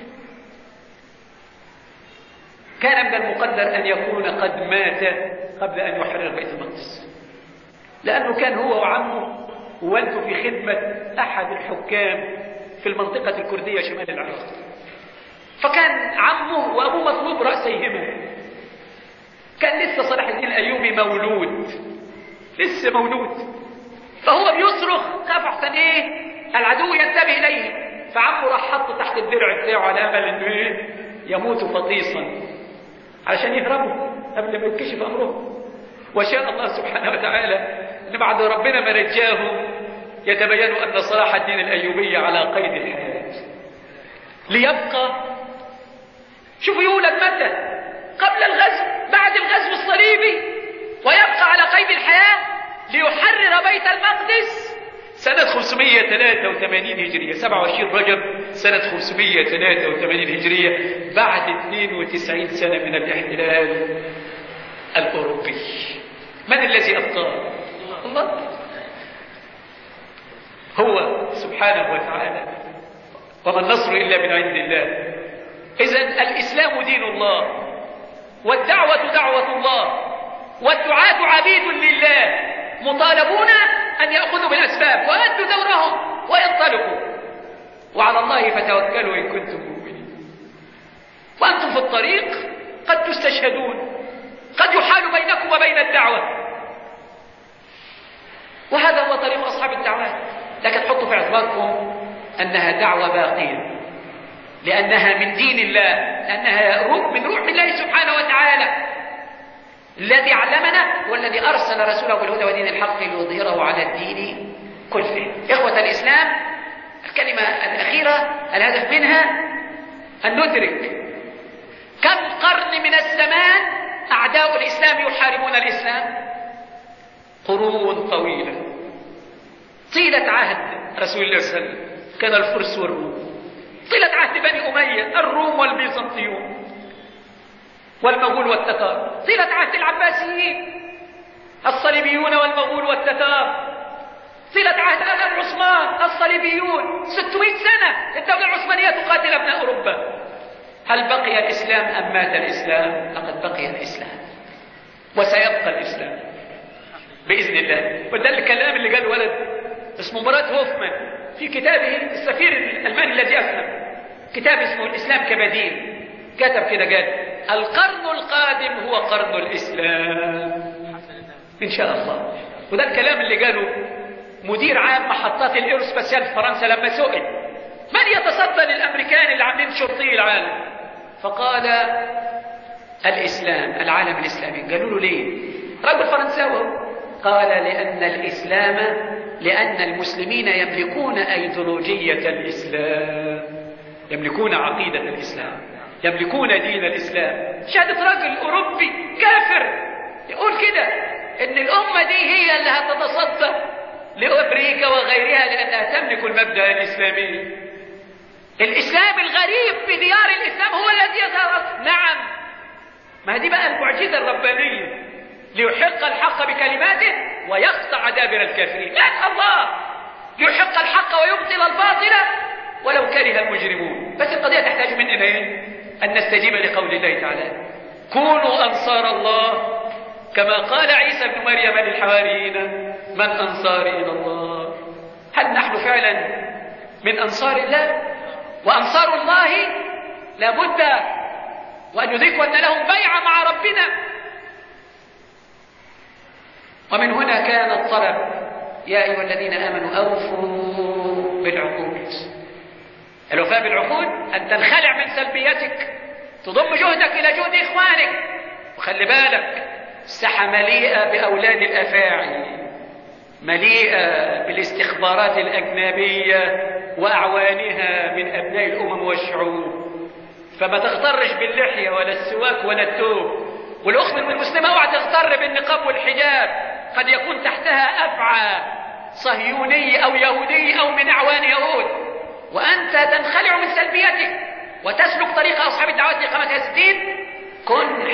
كان من المقدر أن يكون قد مات قبل أن يحرر بيت المقدس، لأنه كان هو وعمه ووالده في خدمة أحد الحكام في المنطقة الكردية شمال العراق. فكان عمه وأبوه مطلوب رأسيهما. كان لسه صلاح الدين الأيوبي مولود، لسه مولود، فهو بيصرخ خاف احسن العدو ينتبه اليه. فعمه راح حطه تحت الدرع بتاعه على امل انه يموت فطيصا علشان يهربوا قبل ما يكشف امره. وشاء الله سبحانه وتعالى ان بعد ربنا ما رجاه يتبين ان صلاح الدين الايوبي على قيد الحياه ليبقى. شوفوا يولد متى؟ قبل الغزو، بعد الغزو الصليبي، ويبقى على قيد الحياه ليحرر بيت المقدس سنة 583 هجرية، 27 رجب سنة 583 هجرية، بعد 92 سنة من الاحتلال الأوروبي. من الذي أبقاه؟ الله، هو سبحانه وتعالى. وما النصر إلا من عند الله. إذن الإسلام دين الله، والدعوة دعوة الله، والدعاة عبيد لله مطالبون أن يأخذوا بالأسباب وأدوا دورهم وينطلقوا، وعلى الله فتوكلوا إن كنتم مؤمنين. وأنتم في الطريق قد تستشهدون، قد يحال بينكم وبين الدعوة، وهذا هو طريق أصحاب الدعوات. لكن حطوا في اعتباركم أنها دعوة باقية، لأنها من دين الله، لأنها من روح الله سبحانه وتعالى الذي علمنا والذي أرسل رسوله بالهدى ودين الحق ليظهره على الدين كله. إخوة الإسلام، الكلمة الأخيرة الهدف منها أن ندرك كم قرن من الزمان أعداء الإسلام يحاربون الإسلام. قرون طويلة، طيلة عهد رسول الله صلى الله عليه وسلم كان الفرس والروم، طيلة عهد بني أمية الروم والبيزنطيون والمغول والتتار، طيلة عهد العباسيين الصليبيون والمغول والتتار، طيلة عهد آل عثمان الصليبيون. 600 سنة الدولة العثمانية تقاتل أبناء أوروبا. هل بقي الإسلام أم مات الإسلام؟ لقد بقي الإسلام وسيبقى الإسلام بإذن الله. وده الكلام اللي قال ولد اسمه مراد هوفمان في كتابه السفير الألماني الذي أسلم، كتاب اسمه الإسلام كبديل، كتب كده قال القرن القادم هو قرن الإسلام إن شاء الله. وده الكلام اللي قاله مدير عام محطات الإيروسباسيال في فرنسا لما سئل من يتصدى للأمريكان اللي عاملين شرطي العالم، فقال الإسلام، العالم الإسلامي. قالوا له ليه؟ رجل فرنساوي. قال لأن المسلمين يملكون أيديولوجية الإسلام، يملكون عقيدة الإسلام، يملكون دين الإسلام. شهادة رجل أوروبي كافر يقول كده إن الأمة دي هي اللي هتتصدى لأمريكا وغيرها لأنها تملك المبدأ الإسلامي. الإسلام الغريب في ديار الإسلام هو الذي يظهر. نعم، ما دي بقى المعجزة الربانية، ليحق الحق بكلماته ويقطع دابر الكافرين. لا الله، ليحق الحق ويبطل الباطل ولو كره المجرمون. بس القضية تحتاج مننا أن نستجيب لقول الله تعالى كونوا أنصار الله كما قال عيسى بن مريم للحواريين من أنصاري إلى الله. هل نحن فعلا من أنصار الله؟ وأنصار الله لابد وأن يدركوا أن لهم بيعة مع ربنا. ومن هنا كان الطلب يا أيها الذين آمنوا أوفوا بالعقود. الوفاء بالعقود أن تنخلع من سلبيتك، تضم جهدك إلى جهد إخوانك. وخلي بالك الساحة مليئة بأولاد الأفاعي، مليئة بالاستخبارات الأجنبية وأعوانها من أبناء الأمم والشعوب، فما تغترش باللحية ولا السواك ولا التوب. والأخت المسلمة اوعى تغتر بالنقاب والحجاب، قد يكون تحتها أفعى صهيوني أو يهودي أو من أعوان يهود، وأنت تنخلع من سلبيتك وتسلك طريق أصحاب الدعوات لإقامة هذا الدين. كن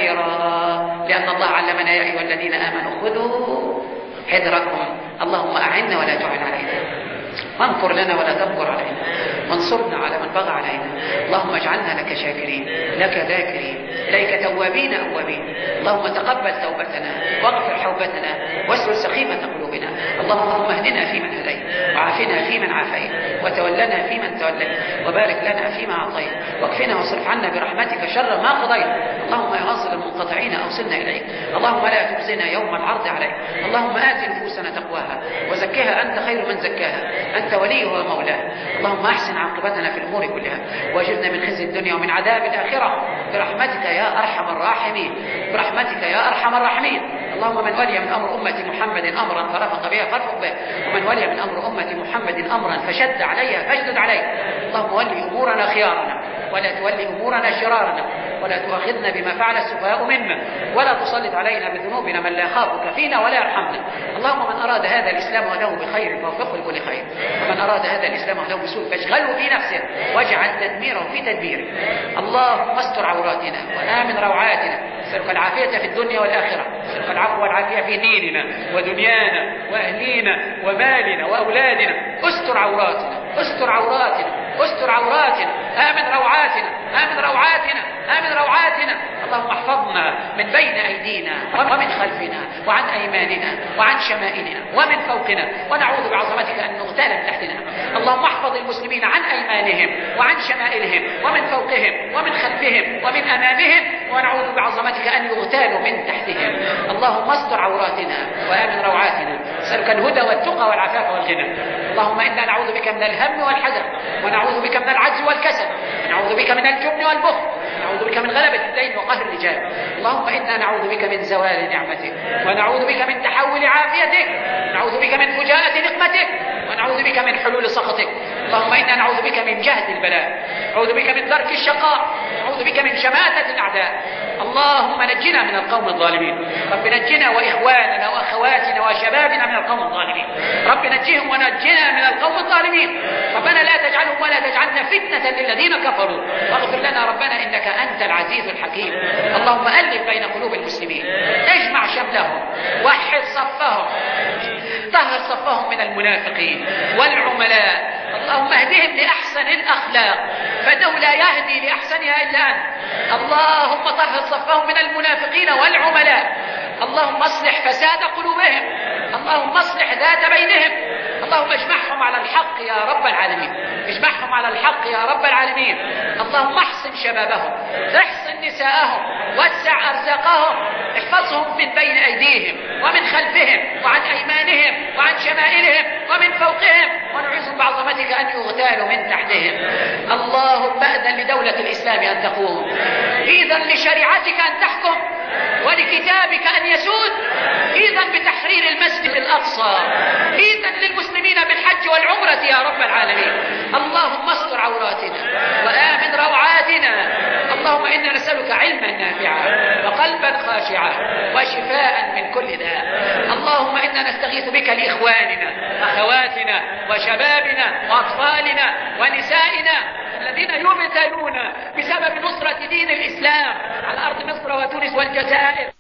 حذرا، لأن الله علمنا يا أيها الذين آمنوا خذوا حذركم. اللهم أعنا ولا تعن علينا، وانكر لنا ولا تنكر علينا، وانصرنا على من بغى علينا. اللهم اجعلنا لك شاكرين، لك ذاكرين، إليك توابين أوابين. اللهم تقبل توبتنا واغفر حوبتنا واسلل سخيمة قلوبنا. اللهم اهدنا فيمن هديت، وعافنا فيمن عافيت، وتولنا فيمن توليت، وبارك لنا فيما أعطيت، واكفنا واصرف عنا برحمتك شر ما قضيت. اللهم يا واصل المنقطعين أوصلنا إليك. اللهم لا تخزنا يوم العرض عليك. اللهم آت نفوسنا تقواها وزكها أنت خير من زكاها، أنت وليه ومولاه. اللهم أحسن عاقبتنا في الأمور كلها، واجرنا من خزي الدنيا ومن عذاب الآخرة برحمتك يا أرحم الراحمين، برحمتك يا أرحم الراحمين. اللهم من ولي من أمر أمة محمد أمرا فرفق بها فارفق به، ومن ولي من أمر أمة محمد أمرا فشد عليها فاشدد عليه. اللهم ولي أمورنا خيارنا، ولا تولي أمورنا شرارنا، ولا تؤاخذنا بما فعل السفهاء منا، ولا تسلط علينا بذنوبنا من لا يخافك فينا ولا يرحمنا. اللهم من أراد هذا الإسلام وله بخير فوفقه لكل خير، ومن أراد هذا الإسلام وله بسوء فاشغله في نفسه واجعل تدميره في تدبيره. اللهم استر عوراتنا وآمن روعاتنا، نسألك العافية في الدنيا والآخرة، نسألك العفو والعافية في ديننا ودنيانا وأهلينا ومالنا وأولادنا. استر عوراتنا، استر عوراتنا، استر عوراتنا، آمن روعاتنا، آمن روعاتنا، آمن روعاتنا. اللهم احفظنا من بين أيدينا ومن خلفنا وعن أيماننا وعن شمائلنا ومن فوقنا، ونعوذ بعظمتك أن نغتال من تحتنا. اللهم احفظ المسلمين عن أيمانهم وعن شمائلهم ومن فوقهم ومن خلفهم ومن أمامهم، ونعوذ بعظمتك أن يغتالوا من تحتهم. اللهم استر عوراتنا وآمن روعاتنا، نسألك الهدى والتقى والعفاف والغنى. اللهم إنا نعوذ بك من الهم والحزن، ونعوذ بك من العجز والكسل، ونعوذ بك من الجبن والبخل، ونعوذ بك من غلبة الدين وقهر الرجال. اللهم إنا نعوذ بك من زوال نعمتك، ونعوذ بك من تحول عافيتك، ونعوذ بك من فجاءة نقمتك، ونعوذ بك من حلول سخطك. اللهم إنا نعوذ بك من جهد البلاء، نعوذ بك من درك الشقاء، نعوذ بك من شماتة الأعداء. اللهم نجنا من القوم الظالمين. رب نجنا وإخواننا وأخواتنا وشبابنا من القوم الظالمين. رب نجيهم ونجنا من القوم الظالمين. ربنا لا تجعلهم ولا تجعلنا فتنة للذين كفروا، واغفر لنا ربنا إنك أنت العزيز الحكيم. اللهم ألف بين قلوب المسلمين، اجمع شملهم، وحد صفهم، طهر صفهم من المنافقين والعملاء. اللهم اهدهم لأحسن الأخلاق، فإنه لا يهدي لأحسنها إلا أنت. اللهم طهر صفهم من المنافقين والعملاء. اللهم اصلح فساد قلوبهم، اللهم اصلح ذات بينهم. اللهم اجمعهم على الحق يا رب العالمين، اجمعهم على الحق يا رب العالمين. اللهم احسن شبابهم، احسن نساءهم، وسع أرزاقهم، احفظهم من بين أيديهم ومن خلفهم وعن أيمانهم وعن شمائلهم ومن فوقهم، ونعوذ بعظمتك أن يغتالوا من تحتهم. اللهم أذن لدولة الإسلام أن تقوم، إذن لشريعتك أن تحكم، ولكتابك أن يسود، إذن بتحرير المسجد الأقصى، إذن للمسلمين بالحج والعمرة يا رب العالمين. اللهم استر عوراتنا وآمن روعاتنا. اللهم إنا نسألك علما نافعا وقلبا خاشعا وشفاء من كل داء. اللهم إنا نستغيث بك لإخواننا أخواتنا وشبابنا وأطفالنا ونسائنا الذين يبتلون بسبب نصرة دين الإسلام على أرض مصر وتونس والجزائر.